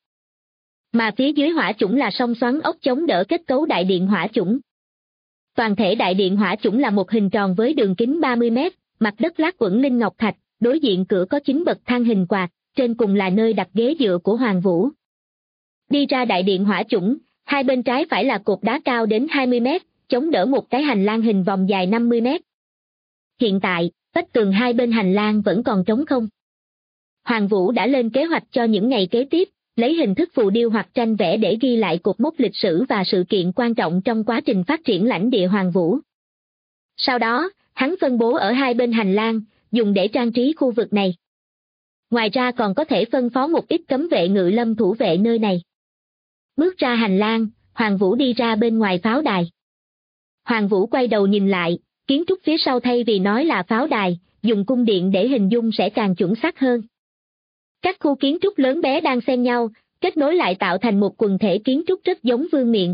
Mà phía dưới hỏa chủng là song xoắn ốc chống đỡ kết cấu đại điện hỏa chủng. Toàn thể đại điện hỏa chủng là một hình tròn với đường kính 30 mét, mặt đất lát quẫn linh ngọc thạch, đối diện cửa có 9 bậc thang hình quạt, trên cùng là nơi đặt ghế dựa của Hoàng Vũ. Đi ra đại điện hỏa chủng, hai bên trái phải là cột đá cao đến 20 mét, chống đỡ một cái hành lang hình vòng dài 50 mét. Hiện tại, vách tường hai bên hành lang vẫn còn trống không. Hoàng Vũ đã lên kế hoạch cho những ngày kế tiếp, lấy hình thức phù điêu hoặc tranh vẽ để ghi lại cột mốc lịch sử và sự kiện quan trọng trong quá trình phát triển lãnh địa Hoàng Vũ. Sau đó, hắn phân bố ở hai bên hành lang, dùng để trang trí khu vực này. Ngoài ra còn có thể phân phó một ít cấm vệ ngự lâm thủ vệ nơi này. Bước ra hành lang, Hoàng Vũ đi ra bên ngoài pháo đài. Hoàng Vũ quay đầu nhìn lại, kiến trúc phía sau thay vì nói là pháo đài, dùng cung điện để hình dung sẽ càng chuẩn xác hơn. Các khu kiến trúc lớn bé đang xen nhau, kết nối lại tạo thành một quần thể kiến trúc rất giống vương miện.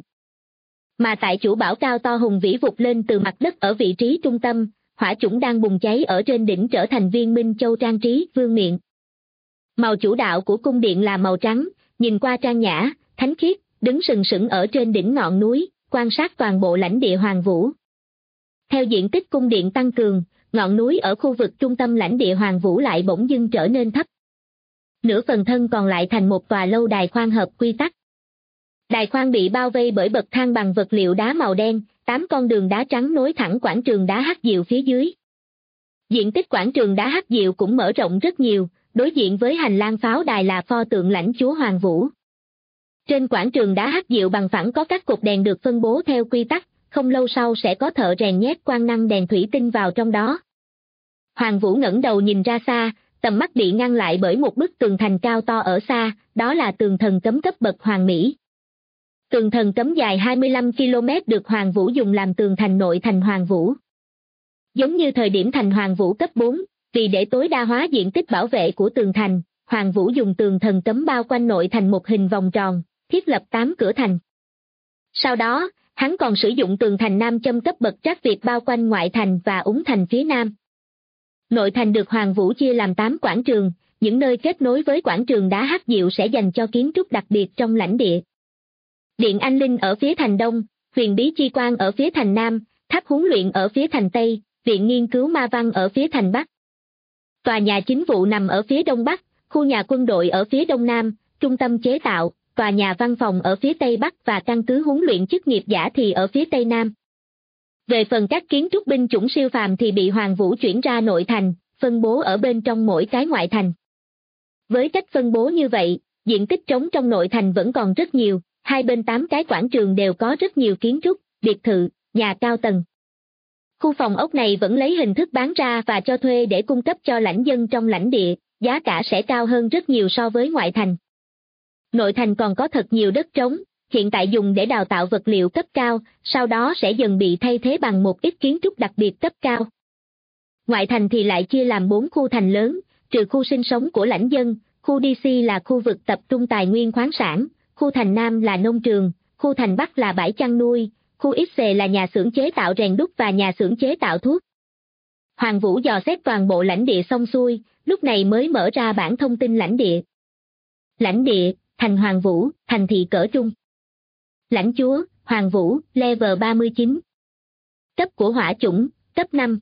Mà tại chủ bảo cao to hùng vĩ vụt lên từ mặt đất ở vị trí trung tâm, hỏa chủng đang bùng cháy ở trên đỉnh trở thành viên minh châu trang trí vương miện. Màu chủ đạo của cung điện là màu trắng, nhìn qua trang nhã, thánh khiết, đứng sừng sững ở trên đỉnh ngọn núi, quan sát toàn bộ lãnh địa Hoàng Vũ. Theo diện tích cung điện tăng cường, ngọn núi ở khu vực trung tâm lãnh địa Hoàng Vũ lại bỗng dưng trở nên thấp. Nửa phần thân còn lại thành một tòa lâu đài khoan hợp quy tắc. Đài khoan bị bao vây bởi bậc thang bằng vật liệu đá màu đen, 8 con đường đá trắng nối thẳng quảng trường đá hắc diệu phía dưới. Diện tích quảng trường đá hắc diệu cũng mở rộng rất nhiều, đối diện với hành lang pháo đài là pho tượng lãnh chúa Hoàng Vũ. Trên quảng trường đá hắc diệu bằng phẳng có các cột đèn được phân bố theo quy tắc, không lâu sau sẽ có thợ rèn nhét quang năng đèn thủy tinh vào trong đó. Hoàng Vũ ngẩng đầu nhìn ra xa, tầm mắt bị ngăn lại bởi một bức tường thành cao to ở xa, đó là tường thần cấm cấp bậc Hoàng Mỹ. Tường thần cấm dài 25 km được Hoàng Vũ dùng làm tường thành nội thành Hoàng Vũ. Giống như thời điểm thành Hoàng Vũ cấp 4, vì để tối đa hóa diện tích bảo vệ của tường thành, Hoàng Vũ dùng tường thần cấm bao quanh nội thành một hình vòng tròn, thiết lập 8 cửa thành. Sau đó, hắn còn sử dụng tường thành nam châm cấp bậc trắc Việt bao quanh ngoại thành và úng thành phía nam. Nội thành được Hoàng Vũ chia làm 8 quảng trường, những nơi kết nối với quảng trường đá hắc diệu sẽ dành cho kiến trúc đặc biệt trong lãnh địa. Điện Anh Linh ở phía thành đông, huyền bí chi quang ở phía thành nam, tháp huấn luyện ở phía thành tây, viện nghiên cứu ma văn ở phía thành bắc. Tòa nhà chính vụ nằm ở phía đông bắc, khu nhà quân đội ở phía đông nam, trung tâm chế tạo, tòa nhà văn phòng ở phía tây bắc và căn cứ huấn luyện chức nghiệp giả thì ở phía tây nam. Về phần các kiến trúc binh chủng siêu phàm thì bị Hoàng Vũ chuyển ra nội thành, phân bố ở bên trong mỗi cái ngoại thành. Với cách phân bố như vậy, diện tích trống trong nội thành vẫn còn rất nhiều, hai bên 8 cái quảng trường đều có rất nhiều kiến trúc, biệt thự, nhà cao tầng. Khu phòng ốc này vẫn lấy hình thức bán ra và cho thuê để cung cấp cho lãnh dân trong lãnh địa, giá cả sẽ cao hơn rất nhiều so với ngoại thành. Nội thành còn có thật nhiều đất trống, hiện tại dùng để đào tạo vật liệu cấp cao, sau đó sẽ dần bị thay thế bằng một ít kiến trúc đặc biệt cấp cao. Ngoại thành thì lại chia làm 4 khu thành lớn, trừ khu sinh sống của lãnh dân, khu DC là khu vực tập trung tài nguyên khoáng sản, khu thành Nam là nông trường, khu thành Bắc là bãi chăn nuôi, khu XC là nhà xưởng chế tạo rèn đúc và nhà xưởng chế tạo thuốc. Hoàng Vũ dò xét toàn bộ lãnh địa xong xuôi, lúc này mới mở ra bảng thông tin lãnh địa. Lãnh địa, thành Hoàng Vũ, thành thị cỡ trung. Lãnh chúa, Hoàng Vũ, level 39. Cấp của hỏa chủng, cấp 5.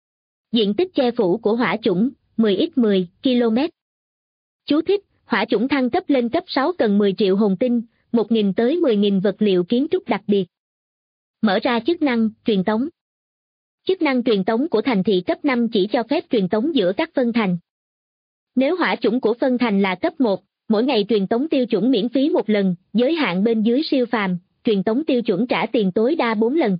Diện tích che phủ của hỏa chủng, 10x10 km. Chú thích, hỏa chủng thăng cấp lên cấp 6 cần 10 triệu hồn tinh, 1.000 tới 10.000 vật liệu kiến trúc đặc biệt. Mở ra chức năng, truyền tống. Chức năng truyền tống của thành thị cấp 5 chỉ cho phép truyền tống giữa các phân thành. Nếu hỏa chủng của phân thành là cấp 1, mỗi ngày truyền tống tiêu chuẩn miễn phí 1 lần, giới hạn bên dưới siêu phàm, truyền tống tiêu chuẩn trả tiền tối đa 4 lần.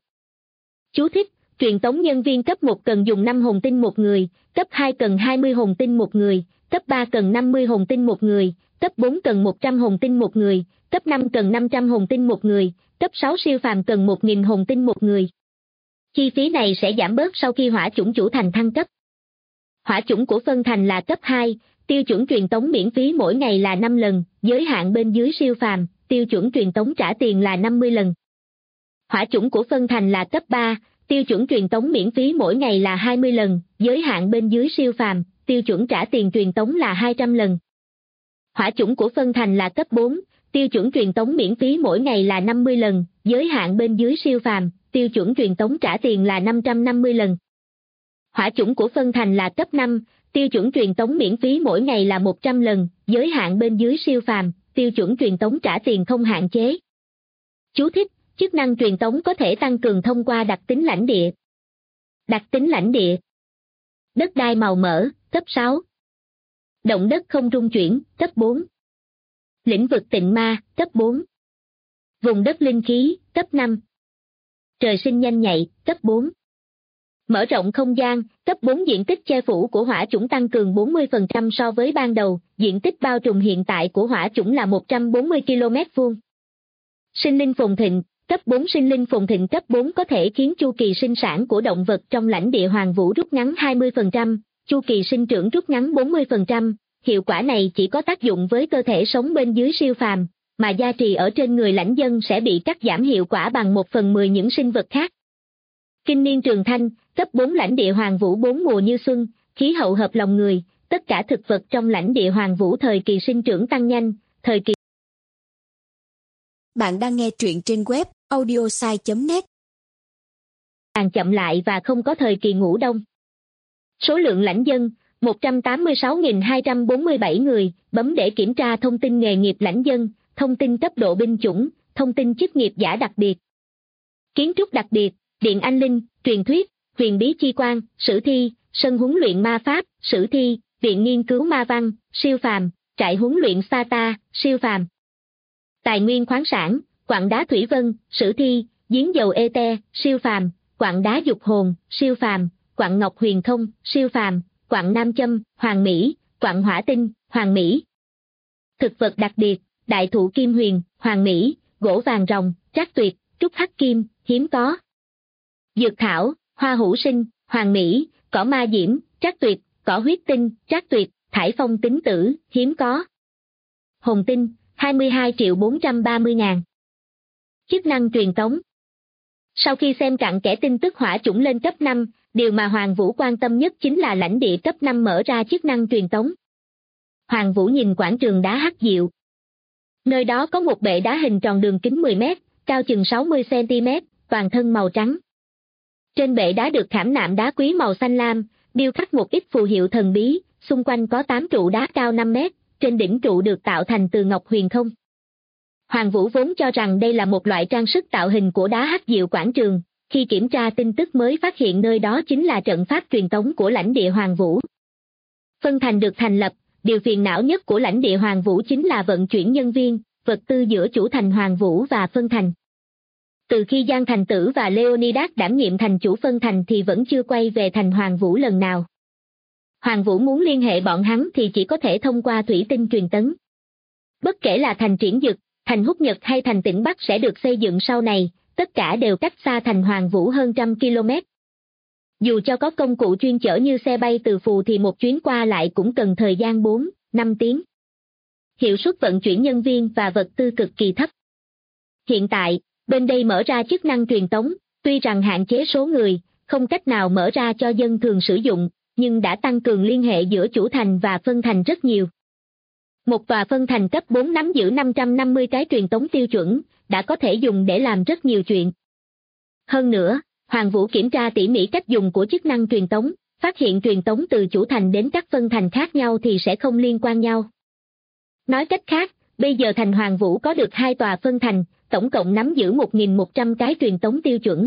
Chú thích, truyền tống nhân viên cấp 1 cần dùng 5 hồn tinh một người, cấp 2 cần 20 hồn tinh một người, cấp 3 cần 50 hồn tinh một người, cấp 4 cần 100 hồn tinh một người, cấp 5 cần 500 hồn tinh một người, cấp 6 siêu phàm cần 1.000 hồn tinh một người. Chi phí này sẽ giảm bớt sau khi hỏa chủng chủ thành thăng cấp. Hỏa chủng của phân thành là cấp 2, tiêu chuẩn truyền tống miễn phí mỗi ngày là 5 lần, giới hạn bên dưới siêu phàm, tiêu chuẩn truyền tống trả tiền là 50 lần. Hỏa chủng của phân thành là cấp 3, tiêu chuẩn truyền tống miễn phí mỗi ngày là 20 lần, giới hạn bên dưới siêu phàm, tiêu chuẩn trả tiền truyền tống là 200 lần. Hỏa chủng của phân thành là cấp 4, tiêu chuẩn truyền tống miễn phí mỗi ngày là 50 lần, giới hạn bên dưới siêu phàm, tiêu chuẩn truyền tống trả tiền là 550 lần. Hỏa chủng của phân thành là cấp 5, tiêu chuẩn truyền tống miễn phí mỗi ngày là 100 lần, giới hạn bên dưới siêu phàm, tiêu chuẩn truyền tống trả tiền không hạn chế. Chú thích, chức năng truyền tống có thể tăng cường thông qua đặc tính lãnh địa. Đặc tính lãnh địa. Đất đai màu mỡ, cấp 6. Động đất không rung chuyển, cấp 4. Lĩnh vực tịnh ma, cấp 4. Vùng đất linh khí, cấp 5. Trời sinh nhanh nhạy, cấp 4. Mở rộng không gian, cấp 4 diện tích che phủ của hỏa chủng tăng cường 40% so với ban đầu, diện tích bao trùm hiện tại của hỏa chủng là 140 km2. Sinh linh phồn thịnh, cấp 4 sinh linh phồn thịnh cấp 4 có thể khiến chu kỳ sinh sản của động vật trong lãnh địa Hoàng Vũ rút ngắn 20%, chu kỳ sinh trưởng rút ngắn 40%, hiệu quả này chỉ có tác dụng với cơ thể sống bên dưới siêu phàm, mà gia trì ở trên người lãnh dân sẽ bị cắt giảm hiệu quả bằng 1/10 những sinh vật khác. Kinh niên trường thanh, cấp 4 lãnh địa Hoàng Vũ 4 mùa như xuân, khí hậu hợp lòng người, tất cả thực vật trong lãnh địa Hoàng Vũ thời kỳ sinh trưởng tăng nhanh, thời kỳ. Bạn đang nghe truyện trên web audiosai.net. Càng chậm lại và không có thời kỳ ngủ đông. Số lượng lãnh dân, 186.247 người, bấm để kiểm tra thông tin nghề nghiệp lãnh dân, thông tin cấp độ binh chủng, thông tin chức nghiệp giả đặc biệt. Kiến trúc đặc biệt, điện anh linh, truyền thuyết, huyền bí chi quan, sử thi, sân huấn luyện ma pháp, sử thi, viện nghiên cứu ma văn, siêu phàm, trại huấn luyện Sparta, siêu phàm. Tài nguyên khoáng sản, quặng đá thủy vân, sử thi, giếng dầu ete, siêu phàm, quặng đá dục hồn, siêu phàm, quặng ngọc huyền thông, siêu phàm, quặng nam châm, hoàng mỹ, quặng hỏa tinh, hoàng mỹ. Thực vật đặc biệt, đại thụ kim huyền, hoàng mỹ, gỗ vàng rồng, trác tuyệt, trúc hắc kim, hiếm có. Dược thảo, hoa hữu sinh, hoàng mỹ, cỏ ma diễm, trác tuyệt, cỏ huyết tinh, trác tuyệt, thải phong tính tử, hiếm có. Hồn tinh, 22.430.000. Chức năng truyền tống. Sau khi xem cặn kẽ tin tức hỏa chủng lên cấp 5, điều mà Hoàng Vũ quan tâm nhất chính là lãnh địa cấp 5 mở ra chức năng truyền tống. Hoàng Vũ nhìn quảng trường đá hắc diệu. Nơi đó có một bệ đá hình tròn đường kính 10 mét, cao chừng 60 cm, toàn thân màu trắng. Trên bệ đá được khảm nạm đá quý màu xanh lam, điêu khắc một ít phù hiệu thần bí, xung quanh có 8 trụ đá cao 5 mét, trên đỉnh trụ được tạo thành từ ngọc huyền không. Hoàng Vũ vốn cho rằng đây là một loại trang sức tạo hình của đá hắc diệu quảng trường, khi kiểm tra tin tức mới phát hiện nơi đó chính là trận pháp truyền tống của lãnh địa Hoàng Vũ. Phân thành được thành lập, điều phiền não nhất của lãnh địa Hoàng Vũ chính là vận chuyển nhân viên, vật tư giữa chủ thành Hoàng Vũ và phân thành. Từ khi Giang Thành Tử và Leonidas đảm nhiệm thành chủ phân thành thì vẫn chưa quay về thành Hoàng Vũ lần nào. Hoàng Vũ muốn liên hệ bọn hắn thì chỉ có thể thông qua thủy tinh truyền tấn. Bất kể là thành Triển Dực, thành Húc Nhật hay thành Tỉnh Bắc sẽ được xây dựng sau này, tất cả đều cách xa thành Hoàng Vũ hơn trăm km. Dù cho có công cụ chuyên chở như xe bay từ phù thì một chuyến qua lại cũng cần thời gian 4-5 tiếng. Hiệu suất vận chuyển nhân viên và vật tư cực kỳ thấp. Hiện tại, bên đây mở ra chức năng truyền tống, tuy rằng hạn chế số người, không cách nào mở ra cho dân thường sử dụng, nhưng đã tăng cường liên hệ giữa chủ thành và phân thành rất nhiều. Một tòa phân thành cấp 4 nắm giữ 550 cái truyền tống tiêu chuẩn, đã có thể dùng để làm rất nhiều chuyện. Hơn nữa, Hoàng Vũ kiểm tra tỉ mỉ cách dùng của chức năng truyền tống, phát hiện truyền tống từ chủ thành đến các phân thành khác nhau thì sẽ không liên quan nhau. Nói cách khác, bây giờ thành Hoàng Vũ có được 2 tòa phân thành, tổng cộng nắm giữ 1.100 cái truyền tống tiêu chuẩn.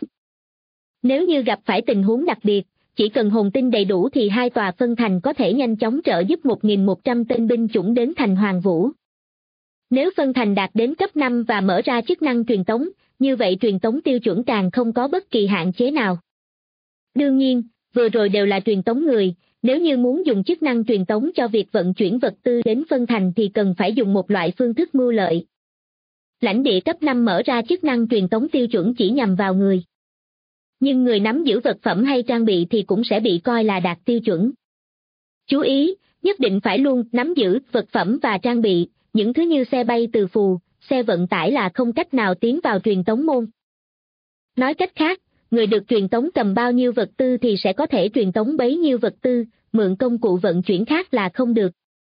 Nếu như gặp phải tình huống đặc biệt, chỉ cần hồn tinh đầy đủ thì 2 tòa phân thành có thể nhanh chóng trợ giúp 1.100 tên binh chủng đến thành Hoàng Vũ. Nếu phân thành đạt đến cấp 5 và mở ra chức năng truyền tống, như vậy truyền tống tiêu chuẩn càng không có bất kỳ hạn chế nào. Đương nhiên, vừa rồi đều là truyền tống người, nếu như muốn dùng chức năng truyền tống cho việc vận chuyển vật tư đến phân thành thì cần phải dùng một loại phương thức mưu lợi. Lãnh địa cấp 5 mở ra chức năng truyền tống tiêu chuẩn chỉ nhằm vào người. Nhưng người nắm giữ vật phẩm hay trang bị thì cũng sẽ bị coi là đạt tiêu chuẩn. Chú ý, nhất định phải luôn nắm giữ vật phẩm và trang bị, những thứ như xe bay từ phù, xe vận tải là không cách nào tiến vào truyền tống môn. Nói cách khác, người được truyền tống cầm bao nhiêu vật tư thì sẽ có thể truyền tống bấy nhiêu vật tư, mượn công cụ vận chuyển khác là không được.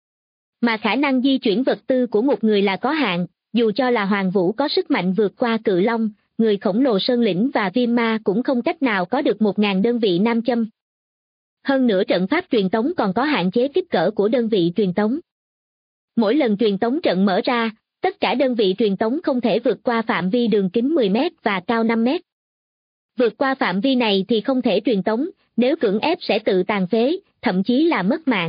Mà khả năng di chuyển vật tư của một người là có hạn, dù cho là Hoàng Vũ có sức mạnh vượt qua Cự Long, người khổng lồ Sơn Lĩnh và Viêm Ma cũng không cách nào có được 1.000 đơn vị nam châm. Hơn nữa trận pháp truyền tống còn có hạn chế kích cỡ của đơn vị truyền tống. Mỗi lần truyền tống trận mở ra, tất cả đơn vị truyền tống không thể vượt qua phạm vi đường kính 10 m và cao 5 m. Vượt qua phạm vi này thì không thể truyền tống, nếu cưỡng ép sẽ tự tàn phế, thậm chí là mất mạng.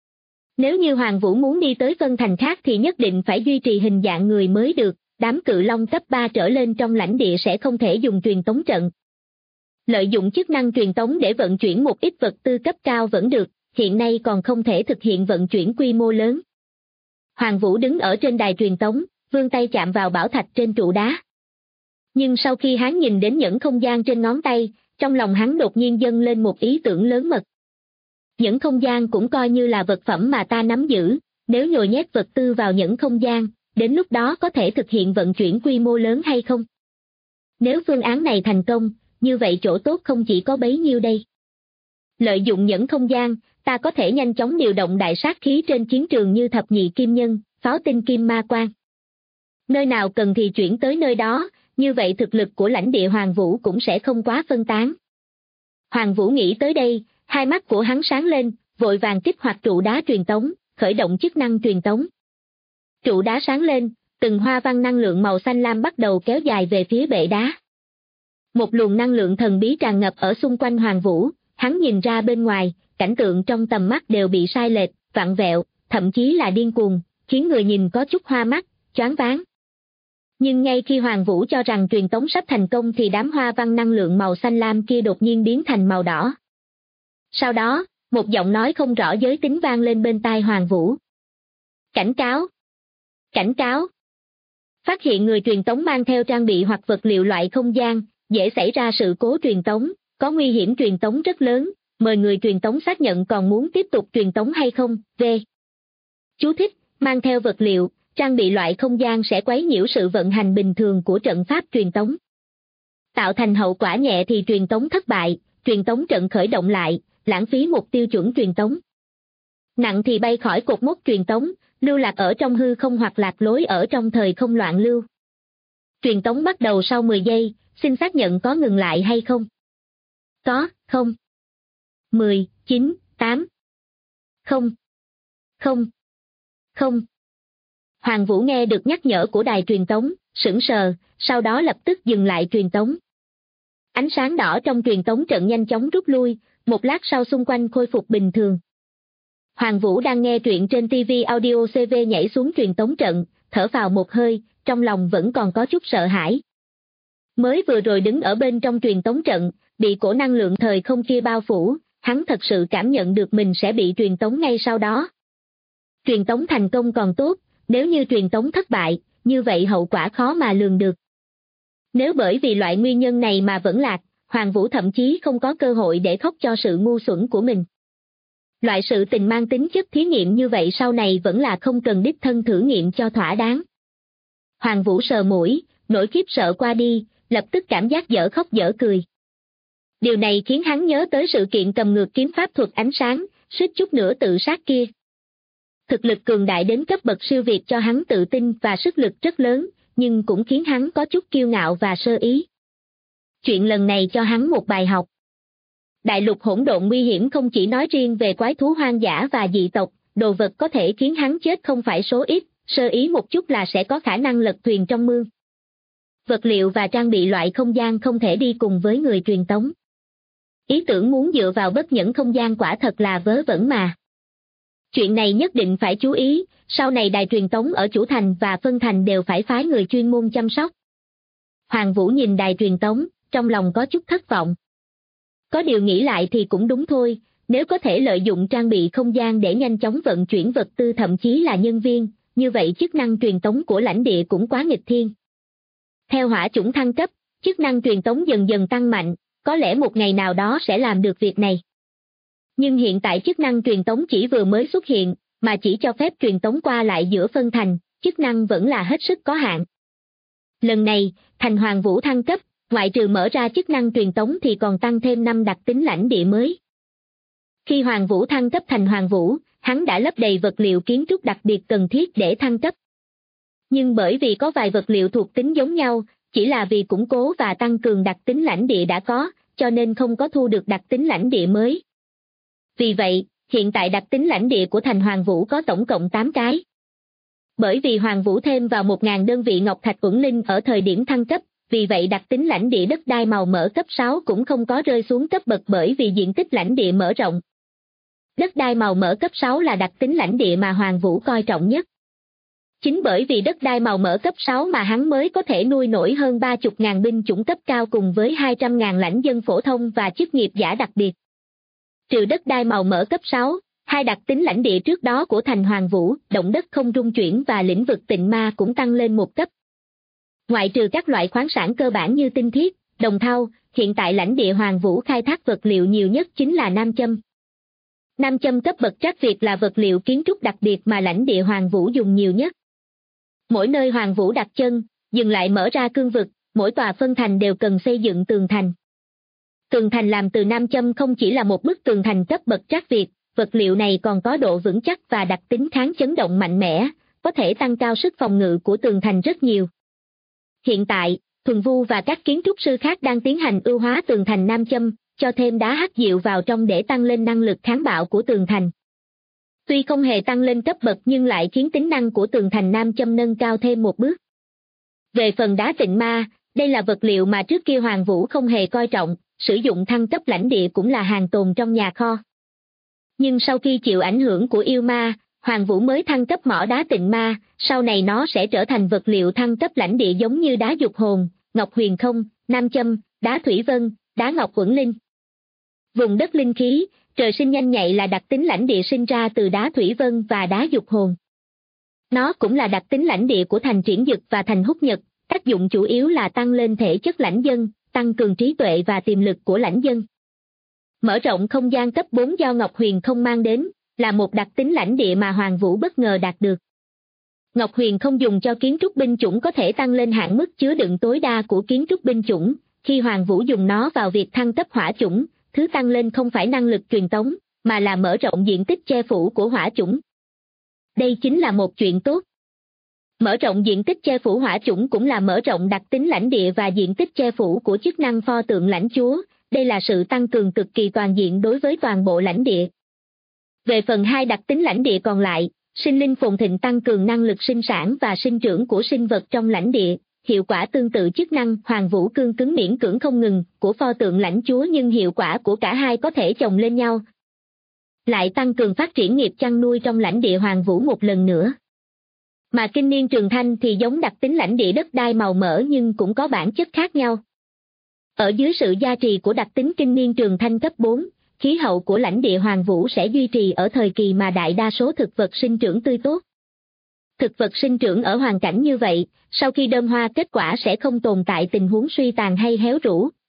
Nếu như Hoàng Vũ muốn đi tới phân thành khác thì nhất định phải duy trì hình dạng người mới được, đám Cự Long cấp 3 trở lên trong lãnh địa sẽ không thể dùng truyền tống trận. Lợi dụng chức năng truyền tống để vận chuyển một ít vật tư cấp cao vẫn được, hiện nay còn không thể thực hiện vận chuyển quy mô lớn. Hoàng Vũ đứng ở trên đài truyền tống, vươn tay chạm vào bảo thạch trên trụ đá. Nhưng sau khi hắn nhìn đến những không gian trên ngón tay, trong lòng hắn đột nhiên dâng lên một ý tưởng lớn mật. Những không gian cũng coi như là vật phẩm mà ta nắm giữ, nếu nhồi nhét vật tư vào những không gian, đến lúc đó có thể thực hiện vận chuyển quy mô lớn hay không? Nếu phương án này thành công, như vậy chỗ tốt không chỉ có bấy nhiêu đây. Lợi dụng những không gian, ta có thể nhanh chóng điều động đại sát khí trên chiến trường như thập nhị kim nhân, pháo tinh kim ma quang. Nơi nào cần thì chuyển tới nơi đó, như vậy thực lực của lãnh địa Hoàng Vũ cũng sẽ không quá phân tán. Hoàng Vũ nghĩ tới đây, hai mắt của hắn sáng lên, vội vàng kích hoạt trụ đá truyền tống, khởi động chức năng truyền tống. Trụ đá sáng lên, từng hoa văn năng lượng màu xanh lam bắt đầu kéo dài về phía bệ đá. Một luồng năng lượng thần bí tràn ngập ở xung quanh Hoàng Vũ, hắn nhìn ra bên ngoài, cảnh tượng trong tầm mắt đều bị sai lệch, vặn vẹo, thậm chí là điên cuồng, khiến người nhìn có chút hoa mắt, choáng váng. Nhưng ngay khi Hoàng Vũ cho rằng truyền tống sắp thành công thì đám hoa văn năng lượng màu xanh lam kia đột nhiên biến thành màu đỏ. Sau đó, một giọng nói không rõ giới tính vang lên bên tai Hoàng Vũ. Cảnh cáo! Cảnh cáo! Phát hiện người truyền tống mang theo trang bị hoặc vật liệu loại không gian, dễ xảy ra sự cố truyền tống, có nguy hiểm truyền tống rất lớn, mời người truyền tống xác nhận còn muốn tiếp tục truyền tống hay không, v. Chú thích, mang theo vật liệu, trang bị loại không gian sẽ quấy nhiễu sự vận hành bình thường của trận pháp truyền tống. Tạo thành hậu quả nhẹ thì truyền tống thất bại, truyền tống trận khởi động lại, lãng phí một tiêu chuẩn truyền tống. Nặng thì bay khỏi cột mốc truyền tống, lưu lạc ở trong hư không hoặc lạc lối ở trong thời không loạn lưu. Truyền tống bắt đầu sau 10 giây, xin xác nhận có ngừng lại hay không? Có, không. 10, 9, 8. Không. Không. Không. Hoàng Vũ nghe được nhắc nhở của đài truyền tống, sững sờ, sau đó lập tức dừng lại truyền tống. Ánh sáng đỏ trong truyền tống trận nhanh chóng rút lui, một lát sau xung quanh khôi phục bình thường. Hoàng Vũ đang nghe truyện trên TV Audio CV nhảy xuống truyền tống trận, thở vào một hơi, trong lòng vẫn còn có chút sợ hãi. Mới vừa rồi đứng ở bên trong truyền tống trận, bị cổ năng lượng thời không kia bao phủ, hắn thật sự cảm nhận được mình sẽ bị truyền tống ngay sau đó. Truyền tống thành công còn tốt, nếu như truyền tống thất bại, như vậy hậu quả khó mà lường được. Nếu bởi vì loại nguyên nhân này mà vẫn lạc, Hoàng Vũ thậm chí không có cơ hội để khóc cho sự ngu xuẩn của mình. Loại sự tình mang tính chất thí nghiệm như vậy sau này vẫn là không cần đích thân thử nghiệm cho thỏa đáng. Hoàng Vũ sờ mũi, nỗi khiếp sợ qua đi, lập tức cảm giác dở khóc dở cười. Điều này khiến hắn nhớ tới sự kiện cầm ngược kiếm pháp thuật ánh sáng, suýt chút nữa tự sát kia. Thực lực cường đại đến cấp bậc siêu việt cho hắn tự tin và sức lực rất lớn, nhưng cũng khiến hắn có chút kiêu ngạo và sơ ý. Chuyện lần này cho hắn một bài học. Đại lục hỗn độn nguy hiểm không chỉ nói riêng về quái thú hoang dã và dị tộc, đồ vật có thể khiến hắn chết không phải số ít, sơ ý một chút là sẽ có khả năng lật thuyền trong mương. Vật liệu và trang bị loại không gian không thể đi cùng với người truyền tống. Ý tưởng muốn dựa vào bất nhẫn không gian quả thật là vớ vẩn mà. Chuyện này nhất định phải chú ý, sau này đài truyền tống ở chủ thành và phân thành đều phải phái người chuyên môn chăm sóc. Hoàng Vũ nhìn đài truyền tống, trong lòng có chút thất vọng. Có điều nghĩ lại thì cũng đúng thôi, nếu có thể lợi dụng trang bị không gian để nhanh chóng vận chuyển vật tư thậm chí là nhân viên, như vậy chức năng truyền tống của lãnh địa cũng quá nghịch thiên. Theo hỏa chủng thăng cấp, chức năng truyền tống dần dần tăng mạnh, có lẽ một ngày nào đó sẽ làm được việc này. Nhưng hiện tại chức năng truyền tống chỉ vừa mới xuất hiện, mà chỉ cho phép truyền tống qua lại giữa phân thành, chức năng vẫn là hết sức có hạn. Lần này, thành Hoàng Vũ thăng cấp, ngoại trừ mở ra chức năng truyền tống thì còn tăng thêm 5 đặc tính lãnh địa mới. Khi Hoàng Vũ thăng cấp thành Hoàng Vũ, hắn đã lấp đầy vật liệu kiến trúc đặc biệt cần thiết để thăng cấp. Nhưng bởi vì có vài vật liệu thuộc tính giống nhau, chỉ là vì củng cố và tăng cường đặc tính lãnh địa đã có, cho nên không có thu được đặc tính lãnh địa mới. Vì vậy, hiện tại đặc tính lãnh địa của thành Hoàng Vũ có tổng cộng 8 cái. Bởi vì Hoàng Vũ thêm vào 1.000 đơn vị ngọc thạch uẩn linh ở thời điểm thăng cấp, vì vậy đặc tính lãnh địa đất đai màu mỡ cấp 6 cũng không có rơi xuống cấp bậc bởi vì diện tích lãnh địa mở rộng. Đất đai màu mỡ cấp 6 là đặc tính lãnh địa mà Hoàng Vũ coi trọng nhất. Chính bởi vì đất đai màu mỡ cấp 6 mà hắn mới có thể nuôi nổi hơn 30.000 binh chủng cấp cao cùng với 200.000 lãnh dân phổ thông và chức nghiệp giả đặc biệt. Trừ đất đai màu mỡ cấp 6, hai đặc tính lãnh địa trước đó của thành Hoàng Vũ, động đất không rung chuyển và lĩnh vực tịnh ma cũng tăng lên một cấp. Ngoại trừ các loại khoáng sản cơ bản như tinh thiết, đồng thau, hiện tại lãnh địa Hoàng Vũ khai thác vật liệu nhiều nhất chính là nam châm. Nam châm cấp bậc trác Việt là vật liệu kiến trúc đặc biệt mà lãnh địa Hoàng Vũ dùng nhiều nhất. Mỗi nơi Hoàng Vũ đặt chân, dừng lại mở ra cương vực, mỗi tòa phân thành đều cần xây dựng tường thành. Tường thành làm từ nam châm không chỉ là một bức tường thành cấp bậc trác Việt, vật liệu này còn có độ vững chắc và đặc tính kháng chấn động mạnh mẽ, có thể tăng cao sức phòng ngự của tường thành rất nhiều. Hiện tại, Thuần Vu và các kiến trúc sư khác đang tiến hành ưu hóa tường thành nam châm, cho thêm đá hắc diệu vào trong để tăng lên năng lực kháng bạo của tường thành. Tuy không hề tăng lên cấp bậc nhưng lại khiến tính năng của tường thành nam châm nâng cao thêm một bước. Về phần đá tịnh ma, đây là vật liệu mà trước kia Hoàng Vũ không hề coi trọng, sử dụng thăng cấp lãnh địa cũng là hàng tồn trong nhà kho. Nhưng sau khi chịu ảnh hưởng của yêu ma, Hoàng Vũ mới thăng cấp mỏ đá tịnh ma, sau này nó sẽ trở thành vật liệu thăng cấp lãnh địa giống như đá dục hồn, ngọc huyền không, nam châm, đá thủy vân, đá ngọc uẩn linh. Vùng đất linh khí, trời sinh nhanh nhạy là đặc tính lãnh địa sinh ra từ đá thủy vân và đá dục hồn. Nó cũng là đặc tính lãnh địa của thành triển dực và thành húc nhật, tác dụng chủ yếu là tăng lên thể chất lãnh dân, tăng cường trí tuệ và tiềm lực của lãnh dân. Mở rộng không gian cấp 4 do Ngọc Huyền không mang đến, là một đặc tính lãnh địa mà Hoàng Vũ bất ngờ đạt được. Ngọc Huyền không dùng cho kiến trúc binh chủng có thể tăng lên hạn mức chứa đựng tối đa của kiến trúc binh chủng, khi Hoàng Vũ dùng nó vào việc thăng cấp hỏa chủng, thứ tăng lên không phải năng lực truyền tống, mà là mở rộng diện tích che phủ của hỏa chủng. Đây chính là một chuyện tốt. Mở rộng diện tích che phủ hỏa chủng cũng là mở rộng đặc tính lãnh địa và diện tích che phủ của chức năng pho tượng lãnh chúa, đây là sự tăng cường cực kỳ toàn diện đối với toàn bộ lãnh địa. Về phần hai đặc tính lãnh địa còn lại, sinh linh phồn thịnh tăng cường năng lực sinh sản và sinh trưởng của sinh vật trong lãnh địa, hiệu quả tương tự chức năng Hoàng Vũ cương cứng miễn cưỡng không ngừng của pho tượng lãnh chúa nhưng hiệu quả của cả hai có thể chồng lên nhau. Lại tăng cường phát triển nghiệp chăn nuôi trong lãnh địa Hoàng Vũ một lần nữa. Mà kinh niên trường thanh thì giống đặc tính lãnh địa đất đai màu mỡ nhưng cũng có bản chất khác nhau. Ở dưới sự gia trì của đặc tính kinh niên trường thanh cấp 4, khí hậu của lãnh địa Hoàng Vũ sẽ duy trì ở thời kỳ mà đại đa số thực vật sinh trưởng tươi tốt. Thực vật sinh trưởng ở hoàn cảnh như vậy, sau khi đơm hoa kết quả sẽ không tồn tại tình huống suy tàn hay héo rũ,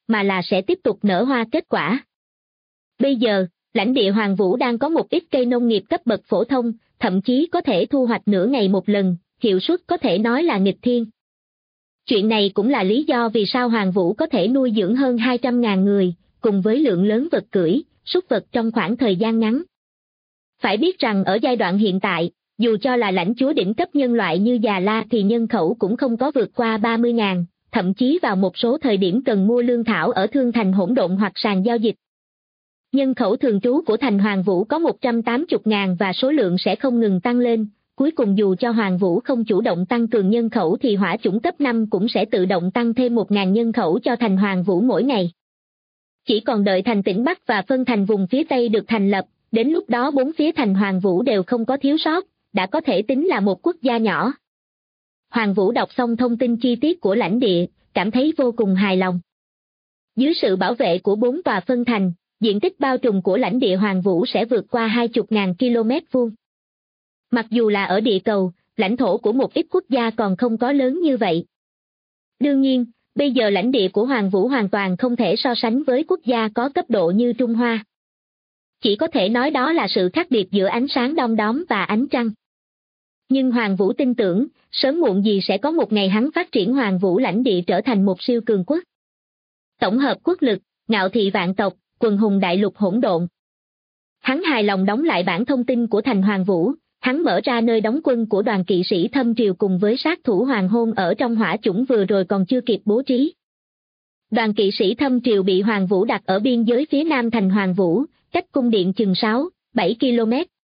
mà là sẽ tiếp tục nở hoa kết quả. Bây giờ, lãnh địa Hoàng Vũ đang có một ít cây nông nghiệp cấp bậc phổ thông, thậm chí có thể thu hoạch nửa ngày một lần, hiệu suất có thể nói là nghịch thiên. Chuyện này cũng là lý do vì sao Hoàng Vũ có thể nuôi dưỡng hơn 200.000 người, cùng với lượng lớn vật cưỡi, súc vật trong khoảng thời gian ngắn. Phải biết rằng ở giai đoạn hiện tại, dù cho là lãnh chúa đỉnh cấp nhân loại như Già La thì nhân khẩu cũng không có vượt qua 30.000, thậm chí vào một số thời điểm cần mua lương thảo ở thương thành hỗn độn hoặc sàn giao dịch. Nhân khẩu thường trú của thành Hoàng Vũ có 180.000 và số lượng sẽ không ngừng tăng lên, cuối cùng dù cho Hoàng Vũ không chủ động tăng cường nhân khẩu thì hỏa chủng cấp 5 cũng sẽ tự động tăng thêm 1.000 nhân khẩu cho thành Hoàng Vũ mỗi ngày. Chỉ còn đợi thành tỉnh Bắc và phân thành vùng phía Tây được thành lập, đến lúc đó bốn phía thành Hoàng Vũ đều không có thiếu sót, đã có thể tính là một quốc gia nhỏ. Hoàng Vũ đọc xong thông tin chi tiết của lãnh địa, cảm thấy vô cùng hài lòng. Dưới sự bảo vệ của 4 tòa phân thành, diện tích bao trùm của lãnh địa Hoàng Vũ sẽ vượt qua 20.000 km vuông. Mặc dù là ở địa cầu, lãnh thổ của một ít quốc gia còn không có lớn như vậy. Đương nhiên, bây giờ lãnh địa của Hoàng Vũ hoàn toàn không thể so sánh với quốc gia có cấp độ như Trung Hoa. Chỉ có thể nói đó là sự khác biệt giữa ánh sáng đom đóm và ánh trăng. Nhưng Hoàng Vũ tin tưởng, sớm muộn gì sẽ có một ngày hắn phát triển Hoàng Vũ lãnh địa trở thành một siêu cường quốc. Tổng hợp quốc lực, ngạo thị vạn tộc, quần hùng đại lục hỗn độn. Hắn hài lòng đóng lại bản thông tin của thành Hoàng Vũ, hắn mở ra nơi đóng quân của đoàn kỵ sĩ Thâm Triều cùng với sát thủ Hoàng Hôn ở trong hỏa chủng vừa rồi còn chưa kịp bố trí. Đoàn kỵ sĩ Thâm Triều bị Hoàng Vũ đặt ở biên giới phía nam thành Hoàng Vũ, cách cung điện chừng 6-7 km.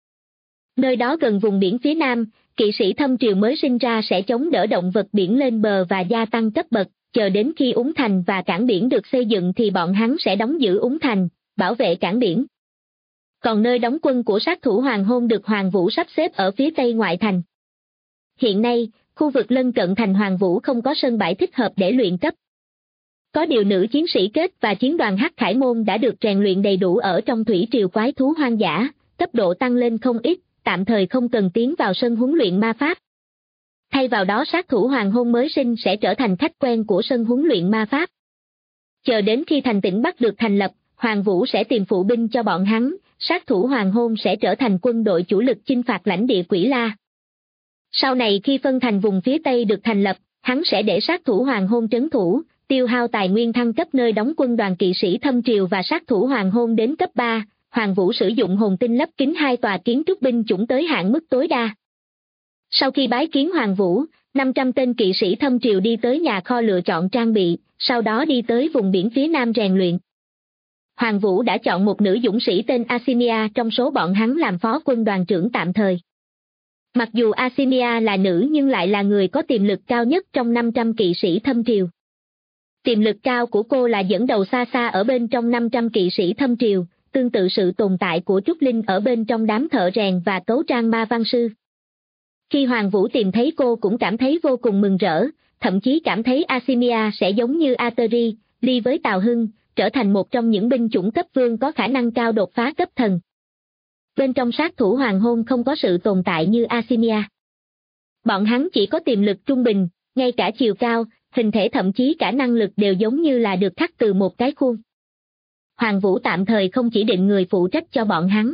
Nơi đó gần vùng biển phía nam, kỵ sĩ Thâm Triều mới sinh ra sẽ chống đỡ động vật biển lên bờ và gia tăng cấp bậc, chờ đến khi Úng Thành và cảng biển được xây dựng thì bọn hắn sẽ đóng giữ Úng Thành, bảo vệ cảng biển. Còn nơi đóng quân của sát thủ Hoàng Hôn được Hoàng Vũ sắp xếp ở phía tây ngoại thành. Hiện nay, khu vực lân cận thành Hoàng Vũ không có sân bãi thích hợp để luyện cấp. Có điều nữ chiến sĩ kết và chiến đoàn Hắc Khải Môn đã được rèn luyện đầy đủ ở trong thủy triều quái thú hoang dã, cấp độ tăng lên không ít, tạm thời không cần tiến vào sân huấn luyện ma pháp. Thay vào đó sát thủ Hoàng Hôn mới sinh sẽ trở thành khách quen của sân huấn luyện ma pháp. Chờ đến khi thành tỉnh Bắc được thành lập, Hoàng Vũ sẽ tìm phụ binh cho bọn hắn, sát thủ Hoàng Hôn sẽ trở thành quân đội chủ lực chinh phạt lãnh địa Quỷ La. Sau này khi phân thành vùng phía Tây được thành lập, hắn sẽ để sát thủ Hoàng Hôn trấn thủ, tiêu hao tài nguyên thăng cấp nơi đóng quân đoàn kỵ sĩ Thâm Triều và sát thủ Hoàng Hôn đến cấp 3, Hoàng Vũ sử dụng hồn tinh lấp kín 2 tòa kiến trúc binh chủng tới hạn mức tối đa. Sau khi bái kiến Hoàng Vũ, 500 tên kỵ sĩ Thâm Triều đi tới nhà kho lựa chọn trang bị, sau đó đi tới vùng biển phía nam rèn luyện. Hoàng Vũ đã chọn một nữ dũng sĩ tên Asimia trong số bọn hắn làm phó quân đoàn trưởng tạm thời. Mặc dù Asimia là nữ nhưng lại là người có tiềm lực cao nhất trong 500 kỵ sĩ Thâm Triều. Tiềm lực cao của cô là dẫn đầu xa xa ở bên trong 500 kỵ sĩ Thâm Triều, tương tự sự tồn tại của Trúc Linh ở bên trong đám thợ rèn và cấu trang ma văn sư. Khi Hoàng Vũ tìm thấy cô cũng cảm thấy vô cùng mừng rỡ, thậm chí cảm thấy Asimia sẽ giống như Ateri, Ly với Tào Hưng, trở thành một trong những binh chủng cấp vương có khả năng cao đột phá cấp thần. Bên trong sát thủ Hoàng Hôn không có sự tồn tại như Asimia. Bọn hắn chỉ có tiềm lực trung bình, ngay cả chiều cao, hình thể thậm chí cả năng lực đều giống như là được khắc từ một cái khuôn. Hoàng Vũ tạm thời không chỉ định người phụ trách cho bọn hắn.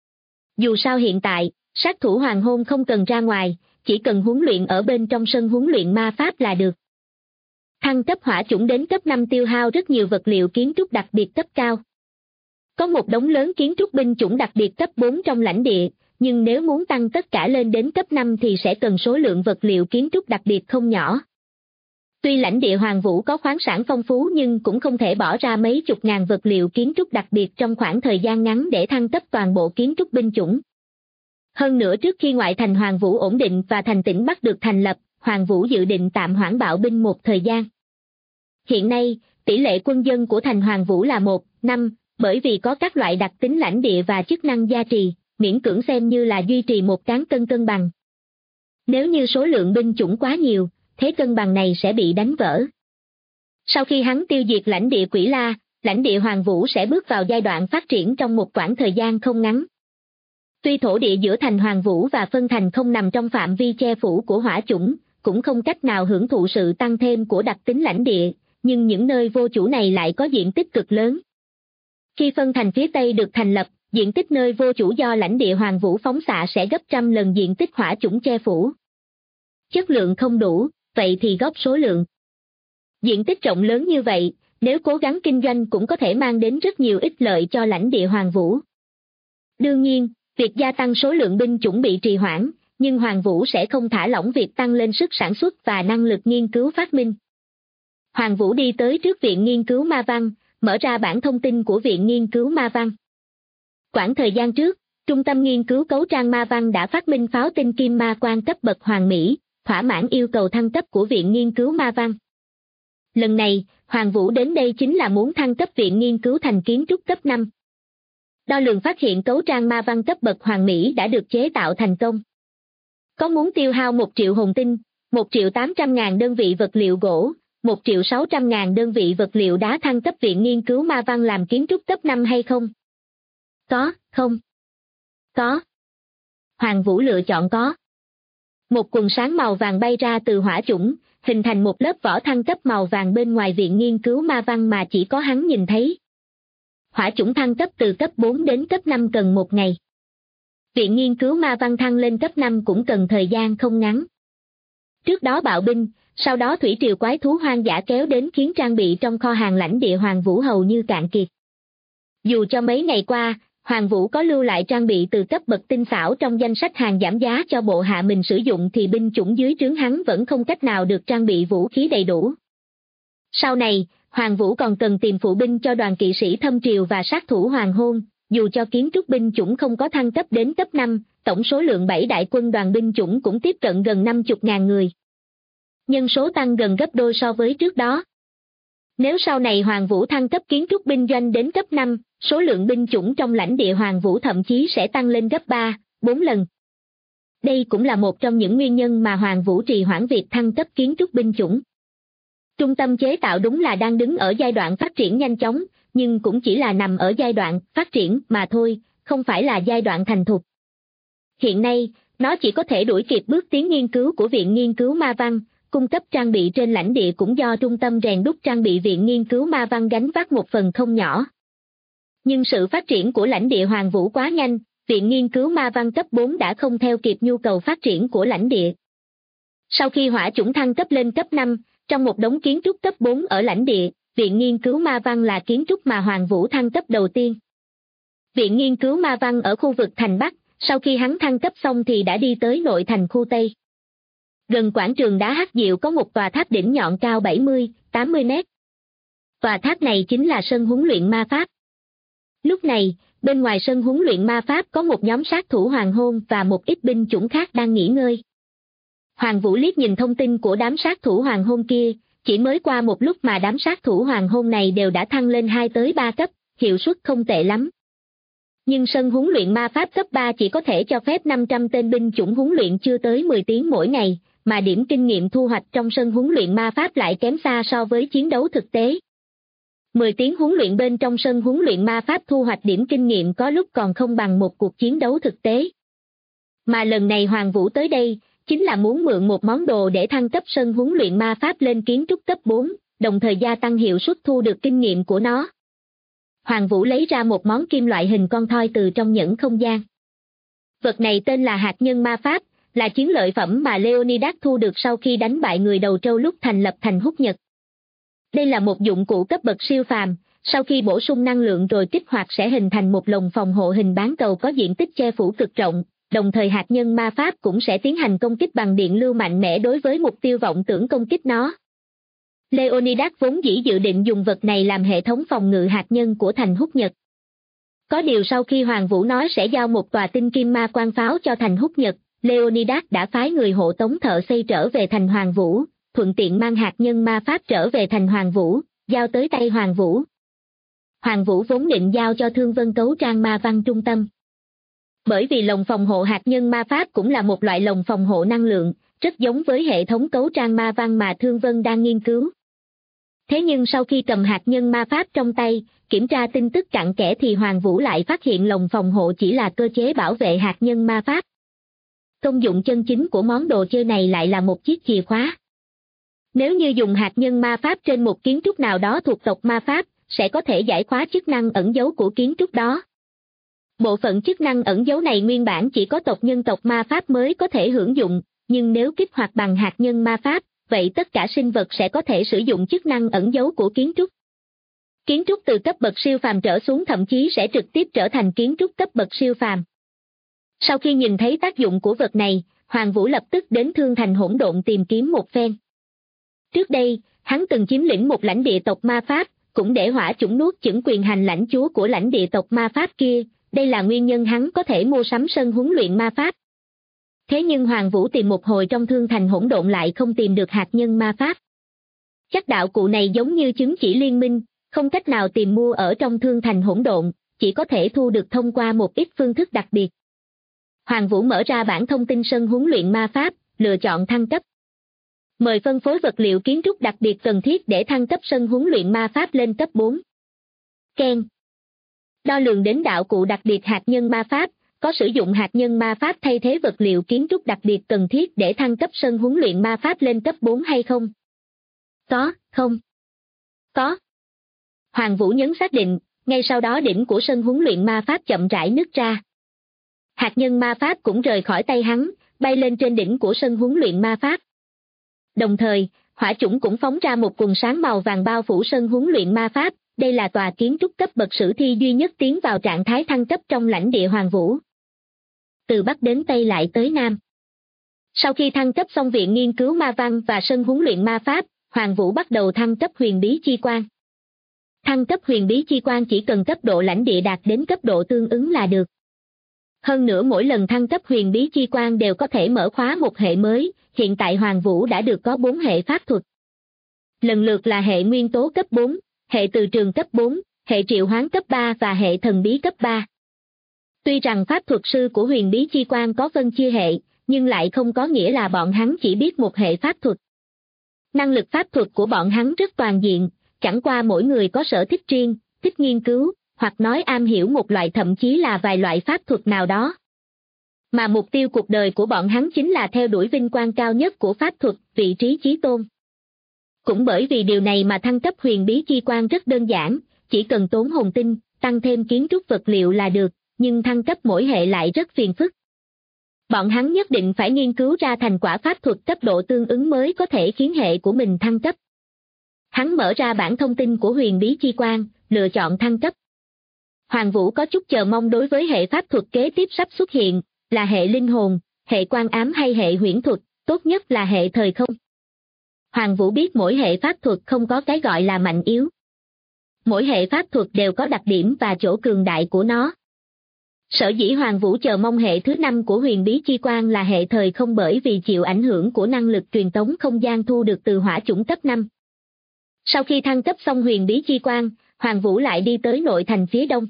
Dù sao hiện tại, sát thủ Hoàng Hôn không cần ra ngoài, chỉ cần huấn luyện ở bên trong sân huấn luyện ma pháp là được. Thăng cấp hỏa chủng đến cấp 5 tiêu hao rất nhiều vật liệu kiến trúc đặc biệt cấp cao. Có một đống lớn kiến trúc binh chủng đặc biệt cấp 4 trong lãnh địa, nhưng nếu muốn tăng tất cả lên đến cấp 5 thì sẽ cần số lượng vật liệu kiến trúc đặc biệt không nhỏ. Tuy lãnh địa Hoàng Vũ có khoáng sản phong phú nhưng cũng không thể bỏ ra mấy chục ngàn vật liệu kiến trúc đặc biệt trong khoảng thời gian ngắn để thăng cấp toàn bộ kiến trúc binh chủng. Hơn nữa trước khi ngoại thành Hoàng Vũ ổn định và thành tỉnh Bắc được thành lập, Hoàng Vũ dự định tạm hoãn bạo binh một thời gian. Hiện nay, tỷ lệ quân dân của thành Hoàng Vũ là 1:5, bởi vì có các loại đặc tính lãnh địa và chức năng gia trì, miễn cưỡng xem như là duy trì một cán cân cân bằng. Nếu như số lượng binh chủng quá nhiều, thế cân bằng này sẽ bị đánh vỡ. Sau khi hắn tiêu diệt lãnh địa Quỷ La, lãnh địa Hoàng Vũ sẽ bước vào giai đoạn phát triển trong một quãng thời gian không ngắn. Tuy thổ địa giữa thành Hoàng Vũ và phân thành không nằm trong phạm vi che phủ của hỏa chủng, cũng không cách nào hưởng thụ sự tăng thêm của đặc tính lãnh địa, nhưng những nơi vô chủ này lại có diện tích cực lớn. Khi phân thành phía Tây được thành lập, diện tích nơi vô chủ do lãnh địa Hoàng Vũ phóng xạ sẽ gấp trăm lần diện tích hỏa chủng che phủ. Chất lượng không đủ, vậy thì góp số lượng. Diện tích rộng lớn như vậy, nếu cố gắng kinh doanh cũng có thể mang đến rất nhiều ích lợi cho lãnh địa Hoàng Vũ. Đương nhiên, việc gia tăng số lượng binh chủng bị trì hoãn, nhưng Hoàng Vũ sẽ không thả lỏng việc tăng lên sức sản xuất và năng lực nghiên cứu phát minh. Hoàng Vũ đi tới trước Viện Nghiên cứu Ma Văn, mở ra bản thông tin của Viện Nghiên cứu Ma Văn. Quãng thời gian trước, Trung tâm Nghiên cứu Cấu trang Ma Văn đã phát minh pháo tinh kim ma quang cấp bậc hoàn mỹ, thỏa mãn yêu cầu thăng cấp của Viện Nghiên cứu Ma Văn. Lần này, Hoàng Vũ đến đây chính là muốn thăng cấp Viện Nghiên cứu thành kiến trúc cấp 5. Đo lường phát hiện cấu trang ma văn cấp bậc hoàn mỹ đã được chế tạo thành công. Có muốn tiêu hao 1 triệu hồn tinh, 1.800.000 đơn vị vật liệu gỗ, 1.600.000 đơn vị vật liệu đá thăng cấp Viện Nghiên cứu Ma Văn làm kiến trúc cấp 5 hay không? Có, không? Có. Hoàng Vũ lựa chọn có. Một quần sáng màu vàng bay ra từ hỏa chủng, hình thành một lớp vỏ thăng cấp màu vàng bên ngoài Viện Nghiên cứu Ma Văn mà chỉ có hắn nhìn thấy. Hỏa chủng thăng cấp từ cấp 4 đến cấp 5 cần 1 ngày. Viện Nghiên cứu Ma Văn thăng lên cấp 5 cũng cần thời gian không ngắn. Trước đó bạo binh, sau đó thủy triều quái thú hoang dã kéo đến khiến trang bị trong kho hàng lãnh địa Hoàng Vũ hầu như cạn kiệt. Dù cho mấy ngày qua, Hoàng Vũ có lưu lại trang bị từ cấp bậc tinh xảo trong danh sách hàng giảm giá cho bộ hạ mình sử dụng thì binh chủng dưới trướng hắn vẫn không cách nào được trang bị vũ khí đầy đủ. Sau này, Hoàng Vũ còn cần tìm phụ binh cho đoàn kỵ sĩ Thâm Triều và sát thủ Hoàng Hôn, dù cho kiến trúc binh chủng không có thăng cấp đến cấp 5, tổng số lượng 7 đại quân đoàn binh chủng cũng tiếp cận gần 50.000 người. Nhân số tăng gần gấp đôi so với trước đó. Nếu sau này Hoàng Vũ thăng cấp kiến trúc binh doanh đến cấp 5, số lượng binh chủng trong lãnh địa Hoàng Vũ thậm chí sẽ tăng lên gấp 3, 4 lần. Đây cũng là một trong những nguyên nhân mà Hoàng Vũ trì hoãn việc thăng cấp kiến trúc binh chủng. Trung tâm chế tạo đúng là đang đứng ở giai đoạn phát triển nhanh chóng, nhưng cũng chỉ là nằm ở giai đoạn phát triển mà thôi, không phải là giai đoạn thành thục. Hiện nay, nó chỉ có thể đuổi kịp bước tiến nghiên cứu của Viện Nghiên cứu Ma Văn, cung cấp trang bị trên lãnh địa cũng do Trung tâm rèn đúc trang bị Viện Nghiên cứu Ma Văn gánh vác một phần không nhỏ. Nhưng sự phát triển của lãnh địa Hoàng Vũ quá nhanh, Viện Nghiên cứu Ma Văn cấp 4 đã không theo kịp nhu cầu phát triển của lãnh địa. Sau khi hỏa chủng thăng cấp lên cấp 5, trong một đống kiến trúc cấp 4 ở lãnh địa, Viện Nghiên cứu Ma Văn là kiến trúc mà Hoàng Vũ thăng cấp đầu tiên. Viện Nghiên cứu Ma Văn ở khu vực thành Bắc, sau khi hắn thăng cấp xong thì đã đi tới nội thành khu Tây. Gần quảng trường đá Hắc Diệu có một tòa tháp đỉnh nhọn cao 70-80 mét. Tòa tháp này chính là sân huấn luyện ma pháp. Lúc này, bên ngoài sân huấn luyện ma pháp có một nhóm sát thủ Hoàng Hôn và một ít binh chủng khác đang nghỉ ngơi. Hoàng Vũ liếc nhìn thông tin của đám sát thủ Hoàng Hôn kia, chỉ mới qua một lúc mà đám sát thủ Hoàng Hôn này đều đã thăng lên 2 tới 3 cấp, hiệu suất không tệ lắm. Nhưng sân huấn luyện ma pháp cấp 3 chỉ có thể cho phép 500 tên binh chủng huấn luyện chưa tới 10 tiếng mỗi ngày, mà điểm kinh nghiệm thu hoạch trong sân huấn luyện ma pháp lại kém xa so với chiến đấu thực tế. 10 tiếng huấn luyện bên trong sân huấn luyện ma pháp thu hoạch điểm kinh nghiệm có lúc còn không bằng một cuộc chiến đấu thực tế. Mà lần này Hoàng Vũ tới đây, chính là muốn mượn một món đồ để thăng cấp sân huấn luyện ma pháp lên kiến trúc cấp 4, đồng thời gia tăng hiệu suất thu được kinh nghiệm của nó. Hoàng Vũ lấy ra một món kim loại hình con thoi từ trong nhẫn không gian. Vật này tên là hạt nhân ma pháp, là chiến lợi phẩm mà Leonidas thu được sau khi đánh bại người đầu trâu lúc thành lập thành Húc Nhật. Đây là một dụng cụ cấp bậc siêu phàm, sau khi bổ sung năng lượng rồi kích hoạt sẽ hình thành một lồng phòng hộ hình bán cầu có diện tích che phủ cực rộng, đồng thời hạt nhân ma pháp cũng sẽ tiến hành công kích bằng điện lưu mạnh mẽ đối với mục tiêu vọng tưởng công kích nó. Leonidas vốn dĩ dự định dùng vật này làm hệ thống phòng ngự hạt nhân của thành Húc Nhật. Có điều sau khi Hoàng Vũ nói sẽ giao một tòa tinh kim ma quang pháo cho thành Húc Nhật, Leonidas đã phái người hộ tống thợ xây trở về thành Hoàng Vũ, thuận tiện mang hạt nhân ma pháp trở về thành Hoàng Vũ, giao tới tay Hoàng Vũ. Hoàng Vũ vốn định giao cho Thương Vân Cấu trang ma văn trung tâm. Bởi vì lồng phòng hộ hạt nhân ma pháp cũng là một loại lồng phòng hộ năng lượng, rất giống với hệ thống cấu trang ma văn mà Thương Vân đang nghiên cứu. Thế nhưng sau khi cầm hạt nhân ma pháp trong tay, kiểm tra tin tức cặn kẽ thì Hoàng Vũ lại phát hiện lồng phòng hộ chỉ là cơ chế bảo vệ hạt nhân ma pháp. Công dụng chân chính của món đồ chơi này lại là một chiếc chìa khóa. Nếu như dùng hạt nhân ma pháp trên một kiến trúc nào đó thuộc tộc ma pháp, sẽ có thể giải khóa chức năng ẩn giấu của kiến trúc đó. Bộ phận chức năng ẩn giấu này nguyên bản chỉ có tộc nhân tộc ma pháp mới có thể hưởng dụng, nhưng nếu kích hoạt bằng hạt nhân ma pháp, vậy tất cả sinh vật sẽ có thể sử dụng chức năng ẩn giấu của kiến trúc. Kiến trúc từ cấp bậc siêu phàm trở xuống thậm chí sẽ trực tiếp trở thành kiến trúc cấp bậc siêu phàm. Sau khi nhìn thấy tác dụng của vật này, Hoàng Vũ lập tức đến Thương Thành Hỗn Độn tìm kiếm một phen. Trước đây, hắn từng chiếm lĩnh một lãnh địa tộc ma pháp, cũng để hỏa chủng nuốt chửng quyền hành lãnh chúa của lãnh địa tộc ma pháp kia, đây là nguyên nhân hắn có thể mua sắm sân huấn luyện ma pháp. Thế nhưng Hoàng Vũ tìm một hồi trong Thương Thành Hỗn Độn lại không tìm được hạt nhân ma pháp. Chắc đạo cụ này giống như chứng chỉ liên minh, không cách nào tìm mua ở trong Thương Thành Hỗn Độn, chỉ có thể thu được thông qua một ít phương thức đặc biệt. Hoàng Vũ mở ra bảng thông tin sân huấn luyện ma pháp, lựa chọn thăng cấp. Mời phân phối vật liệu kiến trúc đặc biệt cần thiết để thăng cấp sân huấn luyện ma pháp lên cấp 4. Ken. Đo lường đến đạo cụ đặc biệt hạt nhân ma pháp, có sử dụng hạt nhân ma pháp thay thế vật liệu kiến trúc đặc biệt cần thiết để thăng cấp sân huấn luyện ma pháp lên cấp 4 hay không? Có, không? Có. Hoàng Vũ nhấn xác định, ngay sau đó đỉnh của sân huấn luyện ma pháp chậm rãi nứt ra. Hạt nhân ma pháp cũng rời khỏi tay hắn, bay lên trên đỉnh của sân huấn luyện ma pháp. Đồng thời, hỏa chủng cũng phóng ra một quần sáng màu vàng bao phủ sân huấn luyện ma pháp, đây là tòa kiến trúc cấp bậc sử thi duy nhất tiến vào trạng thái thăng cấp trong lãnh địa Hoàng Vũ. Từ Bắc đến Tây lại tới Nam. Sau khi thăng cấp xong viện nghiên cứu ma văn và sân huấn luyện ma pháp, Hoàng Vũ bắt đầu thăng cấp huyền bí chi quan. Thăng cấp huyền bí chi quan chỉ cần cấp độ lãnh địa đạt đến cấp độ tương ứng là được. Hơn nữa mỗi lần thăng cấp huyền bí chi quan đều có thể mở khóa một hệ mới, hiện tại Hoàng Vũ đã được có 4 hệ pháp thuật. Lần lượt là hệ nguyên tố cấp 4, hệ từ trường cấp 4, hệ triệu hoán cấp 3 và hệ thần bí cấp 3. Tuy rằng pháp thuật sư của huyền bí chi quan có phân chia hệ, nhưng lại không có nghĩa là bọn hắn chỉ biết một hệ pháp thuật. Năng lực pháp thuật của bọn hắn rất toàn diện, chẳng qua mỗi người có sở thích riêng, thích nghiên cứu, hoặc nói am hiểu một loại thậm chí là vài loại pháp thuật nào đó. Mà mục tiêu cuộc đời của bọn hắn chính là theo đuổi vinh quang cao nhất của pháp thuật, vị trí chí tôn. Cũng bởi vì điều này mà thăng cấp huyền bí chi quan rất đơn giản, chỉ cần tốn hồn tinh, tăng thêm kiến trúc vật liệu là được, nhưng thăng cấp mỗi hệ lại rất phiền phức. Bọn hắn nhất định phải nghiên cứu ra thành quả pháp thuật cấp độ tương ứng mới có thể khiến hệ của mình thăng cấp. Hắn mở ra bảng thông tin của huyền bí chi quan, lựa chọn thăng cấp. Hoàng Vũ có chút chờ mong đối với hệ pháp thuật kế tiếp sắp xuất hiện, là hệ linh hồn, hệ quan ám hay hệ huyễn thuật, tốt nhất là hệ thời không. Hoàng Vũ biết mỗi hệ pháp thuật không có cái gọi là mạnh yếu. Mỗi hệ pháp thuật đều có đặc điểm và chỗ cường đại của nó. Sở dĩ Hoàng Vũ chờ mong hệ thứ 5 của huyền bí chi quan là hệ thời không bởi vì chịu ảnh hưởng của năng lực truyền tống không gian thu được từ hỏa chủng cấp 5. Sau khi thăng cấp xong huyền bí chi quan, Hoàng Vũ lại đi tới nội thành phía đông.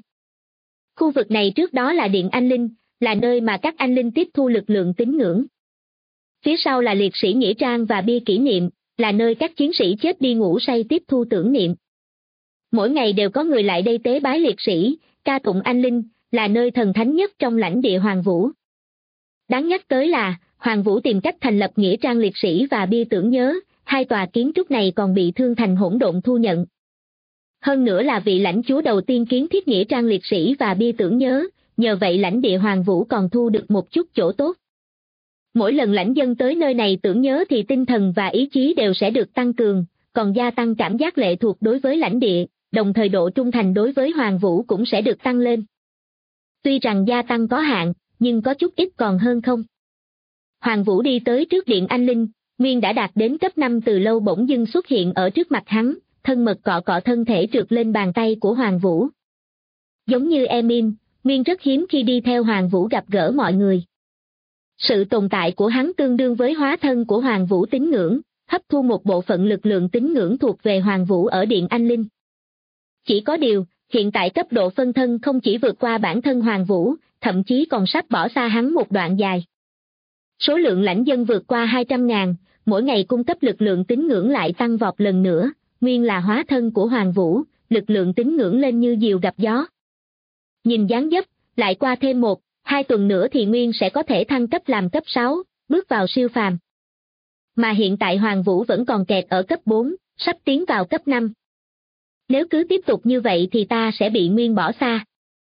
Khu vực này trước đó là Điện Anh Linh, là nơi mà các anh linh tiếp thu lực lượng tín ngưỡng. Phía sau là liệt sĩ nghĩa trang và bia kỷ niệm, là nơi các chiến sĩ chết đi ngủ say tiếp thu tưởng niệm. Mỗi ngày đều có người lại đây tế bái liệt sĩ, ca tụng anh linh, là nơi thần thánh nhất trong lãnh địa Hoàng Vũ. Đáng nhắc tới là, Hoàng Vũ tìm cách thành lập nghĩa trang liệt sĩ và bia tưởng nhớ, hai tòa kiến trúc này còn bị Thương Thành Hỗn Độn thu nhận. Hơn nữa là vị lãnh chúa đầu tiên kiến thiết nghĩa trang liệt sĩ và bia tưởng nhớ, nhờ vậy lãnh địa Hoàng Vũ còn thu được một chút chỗ tốt. Mỗi lần lãnh dân tới nơi này tưởng nhớ thì tinh thần và ý chí đều sẽ được tăng cường, còn gia tăng cảm giác lệ thuộc đối với lãnh địa, đồng thời độ trung thành đối với Hoàng Vũ cũng sẽ được tăng lên. Tuy rằng gia tăng có hạn, nhưng có chút ít còn hơn không. Hoàng Vũ đi tới trước Điện Anh Linh, Nguyên đã đạt đến cấp 5 từ lâu bỗng dưng xuất hiện ở trước mặt hắn, thân mật cọ cọ thân thể trượt lên bàn tay của Hoàng Vũ. Giống như Emin, Nguyên rất hiếm khi đi theo Hoàng Vũ gặp gỡ mọi người. Sự tồn tại của hắn tương đương với hóa thân của Hoàng Vũ tín ngưỡng, hấp thu một bộ phận lực lượng tín ngưỡng thuộc về Hoàng Vũ ở Điện Anh Linh. Chỉ có điều, hiện tại cấp độ phân thân không chỉ vượt qua bản thân Hoàng Vũ, thậm chí còn sắp bỏ xa hắn một đoạn dài. Số lượng lãnh dân vượt qua 200.000, mỗi ngày cung cấp lực lượng tín ngưỡng lại tăng vọt lần nữa, Nguyên là hóa thân của Hoàng Vũ, lực lượng tín ngưỡng lên như diều gặp gió. Nhìn dáng dấp, lại qua thêm 1-2 tuần nữa thì Nguyên sẽ có thể thăng cấp làm cấp 6, bước vào siêu phàm. mà hiện tại Hoàng Vũ vẫn còn kẹt ở cấp 4, sắp tiến vào cấp 5. Nếu cứ tiếp tục như vậy thì ta sẽ bị Nguyên bỏ xa.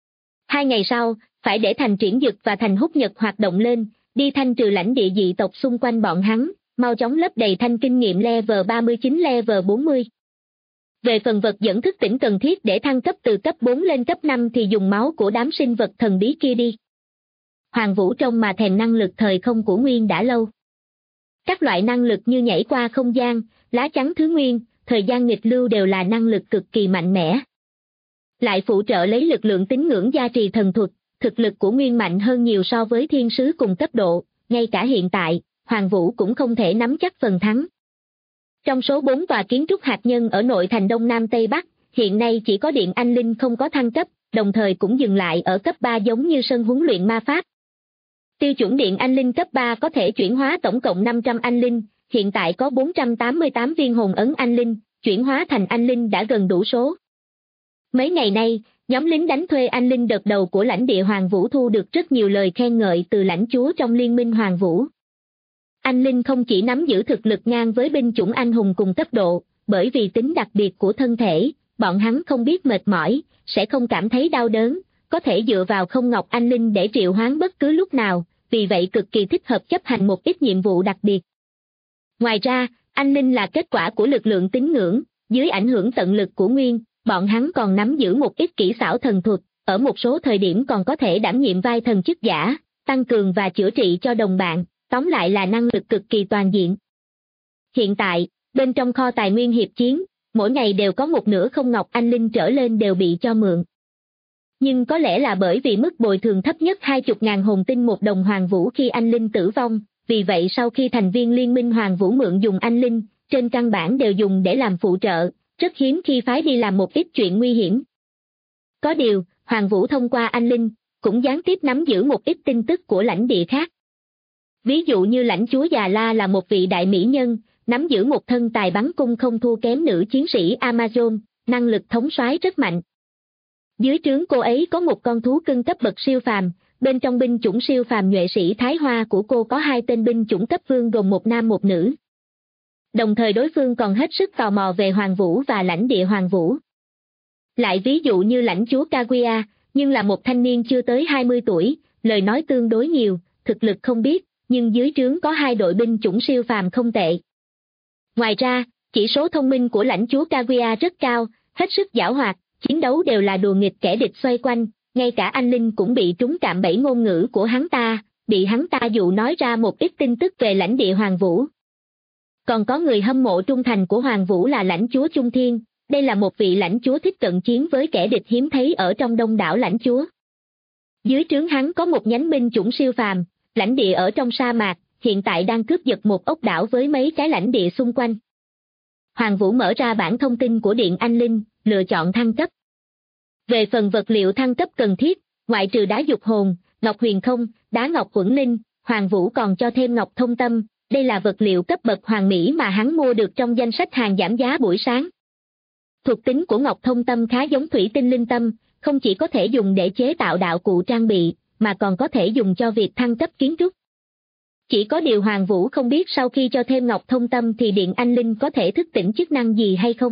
2 ngày sau, phải để Thành Triển Dực và Thành Húc Nhật hoạt động lên, đi thanh trừ lãnh địa dị tộc xung quanh bọn hắn, mau chóng lấp đầy thanh kinh nghiệm level 39 level 40. Về phần vật dẫn thức tỉnh cần thiết để thăng cấp từ cấp 4 lên cấp 5 thì dùng máu của đám sinh vật thần bí kia đi. Hoàng Vũ trông mà thèm năng lực thời không của Nguyên đã lâu. Các loại năng lực như nhảy qua không gian, lá chắn thứ nguyên, thời gian nghịch lưu đều là năng lực cực kỳ mạnh mẽ. Lại phụ trợ lấy lực lượng tín ngưỡng gia trì thần thuật, thực lực của Nguyên mạnh hơn nhiều so với thiên sứ cùng cấp độ, ngay cả hiện tại, Hoàng Vũ cũng không thể nắm chắc phần thắng. Trong số 4 tòa kiến trúc hạt nhân ở nội thành Đông Nam Tây Bắc, hiện nay chỉ có Điện Anh Linh không có thăng cấp, đồng thời cũng dừng lại ở cấp 3 giống như sân huấn luyện ma pháp. Tiêu chuẩn Điện Anh Linh cấp 3 có thể chuyển hóa tổng cộng 500 anh linh, hiện tại có 488 viên hồn ấn anh linh, chuyển hóa thành anh linh đã gần đủ số. Mấy ngày nay, nhóm lính đánh thuê anh linh đợt đầu của lãnh địa Hoàng Vũ thu được rất nhiều lời khen ngợi từ lãnh chúa trong liên minh Hoàng Vũ. Anh linh không chỉ nắm giữ thực lực ngang với binh chủng anh hùng cùng cấp độ, bởi vì tính đặc biệt của thân thể, bọn hắn không biết mệt mỏi, sẽ không cảm thấy đau đớn, có thể dựa vào không ngọc anh linh để triệu hoán bất cứ lúc nào, vì vậy cực kỳ thích hợp chấp hành một ít nhiệm vụ đặc biệt. Ngoài ra, anh linh là kết quả của lực lượng tín ngưỡng, dưới ảnh hưởng tận lực của Nguyên, bọn hắn còn nắm giữ một ít kỹ xảo thần thuật, ở một số thời điểm còn có thể đảm nhiệm vai thần chức giả, tăng cường và chữa trị cho đồng bạn, tóm lại là năng lực cực kỳ toàn diện. Hiện tại, bên trong kho tài nguyên hiệp chiến, mỗi ngày đều có một nửa không ngọc anh linh trở lên đều bị cho mượn. Nhưng có lẽ là bởi vì mức bồi thường thấp nhất 20.000 hồn tinh một đồng Hoàng Vũ khi anh linh tử vong, vì vậy sau khi thành viên liên minh Hoàng Vũ mượn dùng anh linh, trên căn bản đều dùng để làm phụ trợ, rất hiếm khi phái đi làm một ít chuyện nguy hiểm. Có điều, Hoàng Vũ thông qua anh linh, cũng gián tiếp nắm giữ một ít tin tức của lãnh địa khác. Ví dụ như lãnh chúa Già La là một vị đại mỹ nhân, nắm giữ một thân tài bắn cung không thua kém nữ chiến sĩ Amazon, năng lực thống soái rất mạnh. Dưới trướng cô ấy có một con thú cưng cấp bậc siêu phàm, bên trong binh chủng siêu phàm nhuệ sĩ Thái Hoa của cô có 2 tên binh chủng cấp vương gồm một nam một nữ. Đồng thời đối phương còn hết sức tò mò về Hoàng Vũ và lãnh địa Hoàng Vũ. Lại ví dụ như lãnh chúa Kaguya, nhưng là một thanh niên chưa tới 20 tuổi, lời nói tương đối nhiều, thực lực không biết, nhưng dưới trướng có 2 đội binh chủng siêu phàm không tệ. Ngoài ra, chỉ số thông minh của lãnh chúa Kaguya rất cao, hết sức giảo hoạt, chiến đấu đều là đùa nghịch kẻ địch xoay quanh, ngay cả anh linh cũng bị trúng cạm bẫy ngôn ngữ của hắn ta, bị hắn ta dụ nói ra một ít tin tức về lãnh địa Hoàng Vũ. Còn có người hâm mộ trung thành của Hoàng Vũ là lãnh chúa Trung Thiên, đây là một vị lãnh chúa thích cận chiến với kẻ địch hiếm thấy ở trong đông đảo lãnh chúa. Dưới trướng hắn có một nhánh binh chủng siêu phàm, lãnh địa ở trong sa mạc, hiện tại đang cướp giật một ốc đảo với mấy cái lãnh địa xung quanh. Hoàng Vũ mở ra bảng thông tin của Điện Anh Linh, lựa chọn thăng cấp. Về phần vật liệu thăng cấp cần thiết, ngoại trừ đá dục hồn, ngọc huyền không, đá ngọc uẩn linh, Hoàng Vũ còn cho thêm ngọc thông tâm, đây là vật liệu cấp bậc hoàn mỹ mà hắn mua được trong danh sách hàng giảm giá buổi sáng. Thuộc tính của ngọc thông tâm khá giống thủy tinh linh tâm, không chỉ có thể dùng để chế tạo đạo cụ trang bị, mà còn có thể dùng cho việc thăng cấp kiến trúc. Chỉ có điều Hoàng Vũ không biết sau khi cho thêm ngọc thông tâm thì Điện Anh Linh có thể thức tỉnh chức năng gì hay không.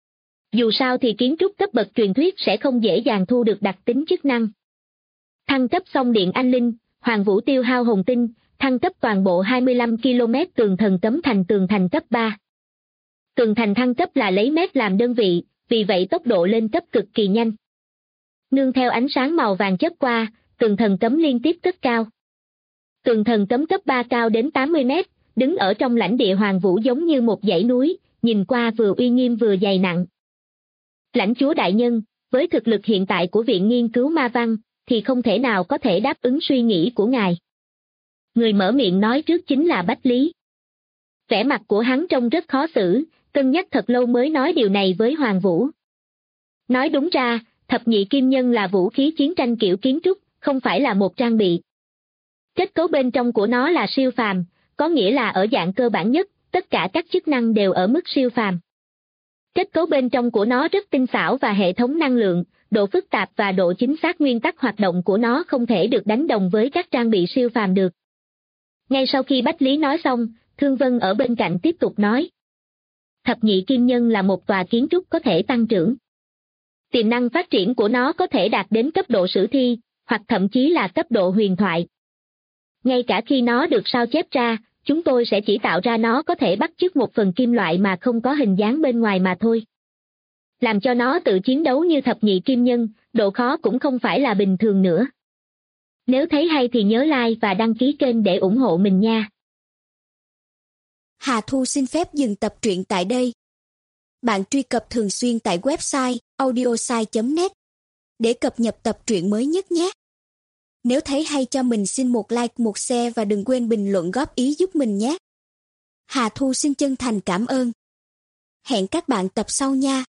Dù sao thì kiến trúc cấp bậc truyền thuyết sẽ không dễ dàng thu được đặc tính chức năng. Thăng cấp xong Điện Anh Linh, Hoàng Vũ tiêu hao hồn tinh, thăng cấp toàn bộ 25 km tường thần cấm thành tường thành cấp 3. Tường thành thăng cấp là lấy mét làm đơn vị, vì vậy tốc độ lên cấp cực kỳ nhanh. Nương theo ánh sáng màu vàng chớp qua, tường thần cấm liên tiếp cất cao. Tường thần cấm cấp 3 cao đến 80 mét, đứng ở trong lãnh địa Hoàng Vũ giống như một dãy núi, nhìn qua vừa uy nghiêm vừa dày nặng. Lãnh chúa đại nhân, với thực lực hiện tại của Viện Nghiên cứu Ma Văn, thì không thể nào có thể đáp ứng suy nghĩ của ngài. Người mở miệng nói trước chính là Bách Lý. Vẻ mặt của hắn trông rất khó xử, cân nhắc thật lâu mới nói điều này với Hoàng Vũ. Nói đúng ra, thập nhị kim nhân là vũ khí chiến tranh kiểu kiến trúc, không phải là một trang bị. Kết cấu bên trong của nó là siêu phàm, có nghĩa là ở dạng cơ bản nhất, tất cả các chức năng đều ở mức siêu phàm. Kết cấu bên trong của nó rất tinh xảo và hệ thống năng lượng, độ phức tạp và độ chính xác nguyên tắc hoạt động của nó không thể được đánh đồng với các trang bị siêu phàm được. Ngay sau khi Bách Lý nói xong, Thương Vân ở bên cạnh tiếp tục nói. Thập nhị kim nhân là một tòa kiến trúc có thể tăng trưởng. Tiềm năng phát triển của nó có thể đạt đến cấp độ sử thi, hoặc thậm chí là cấp độ huyền thoại. Ngay cả khi nó được sao chép ra, chúng tôi sẽ chỉ tạo ra nó có thể bắt chước một phần kim loại mà không có hình dáng bên ngoài mà thôi. Làm cho nó tự chiến đấu như thập nhị kim nhân, độ khó cũng không phải là bình thường nữa. Nếu thấy hay thì nhớ like và đăng ký kênh để ủng hộ mình nha. Hà Thu xin phép dừng tập truyện tại đây. Bạn truy cập thường xuyên tại website audiosai.net để cập nhật tập truyện mới nhất nhé. Nếu thấy hay cho mình xin một like, một share và đừng quên bình luận góp ý giúp mình nhé. Hà Thu xin chân thành cảm ơn. Hẹn các bạn tập sau nha.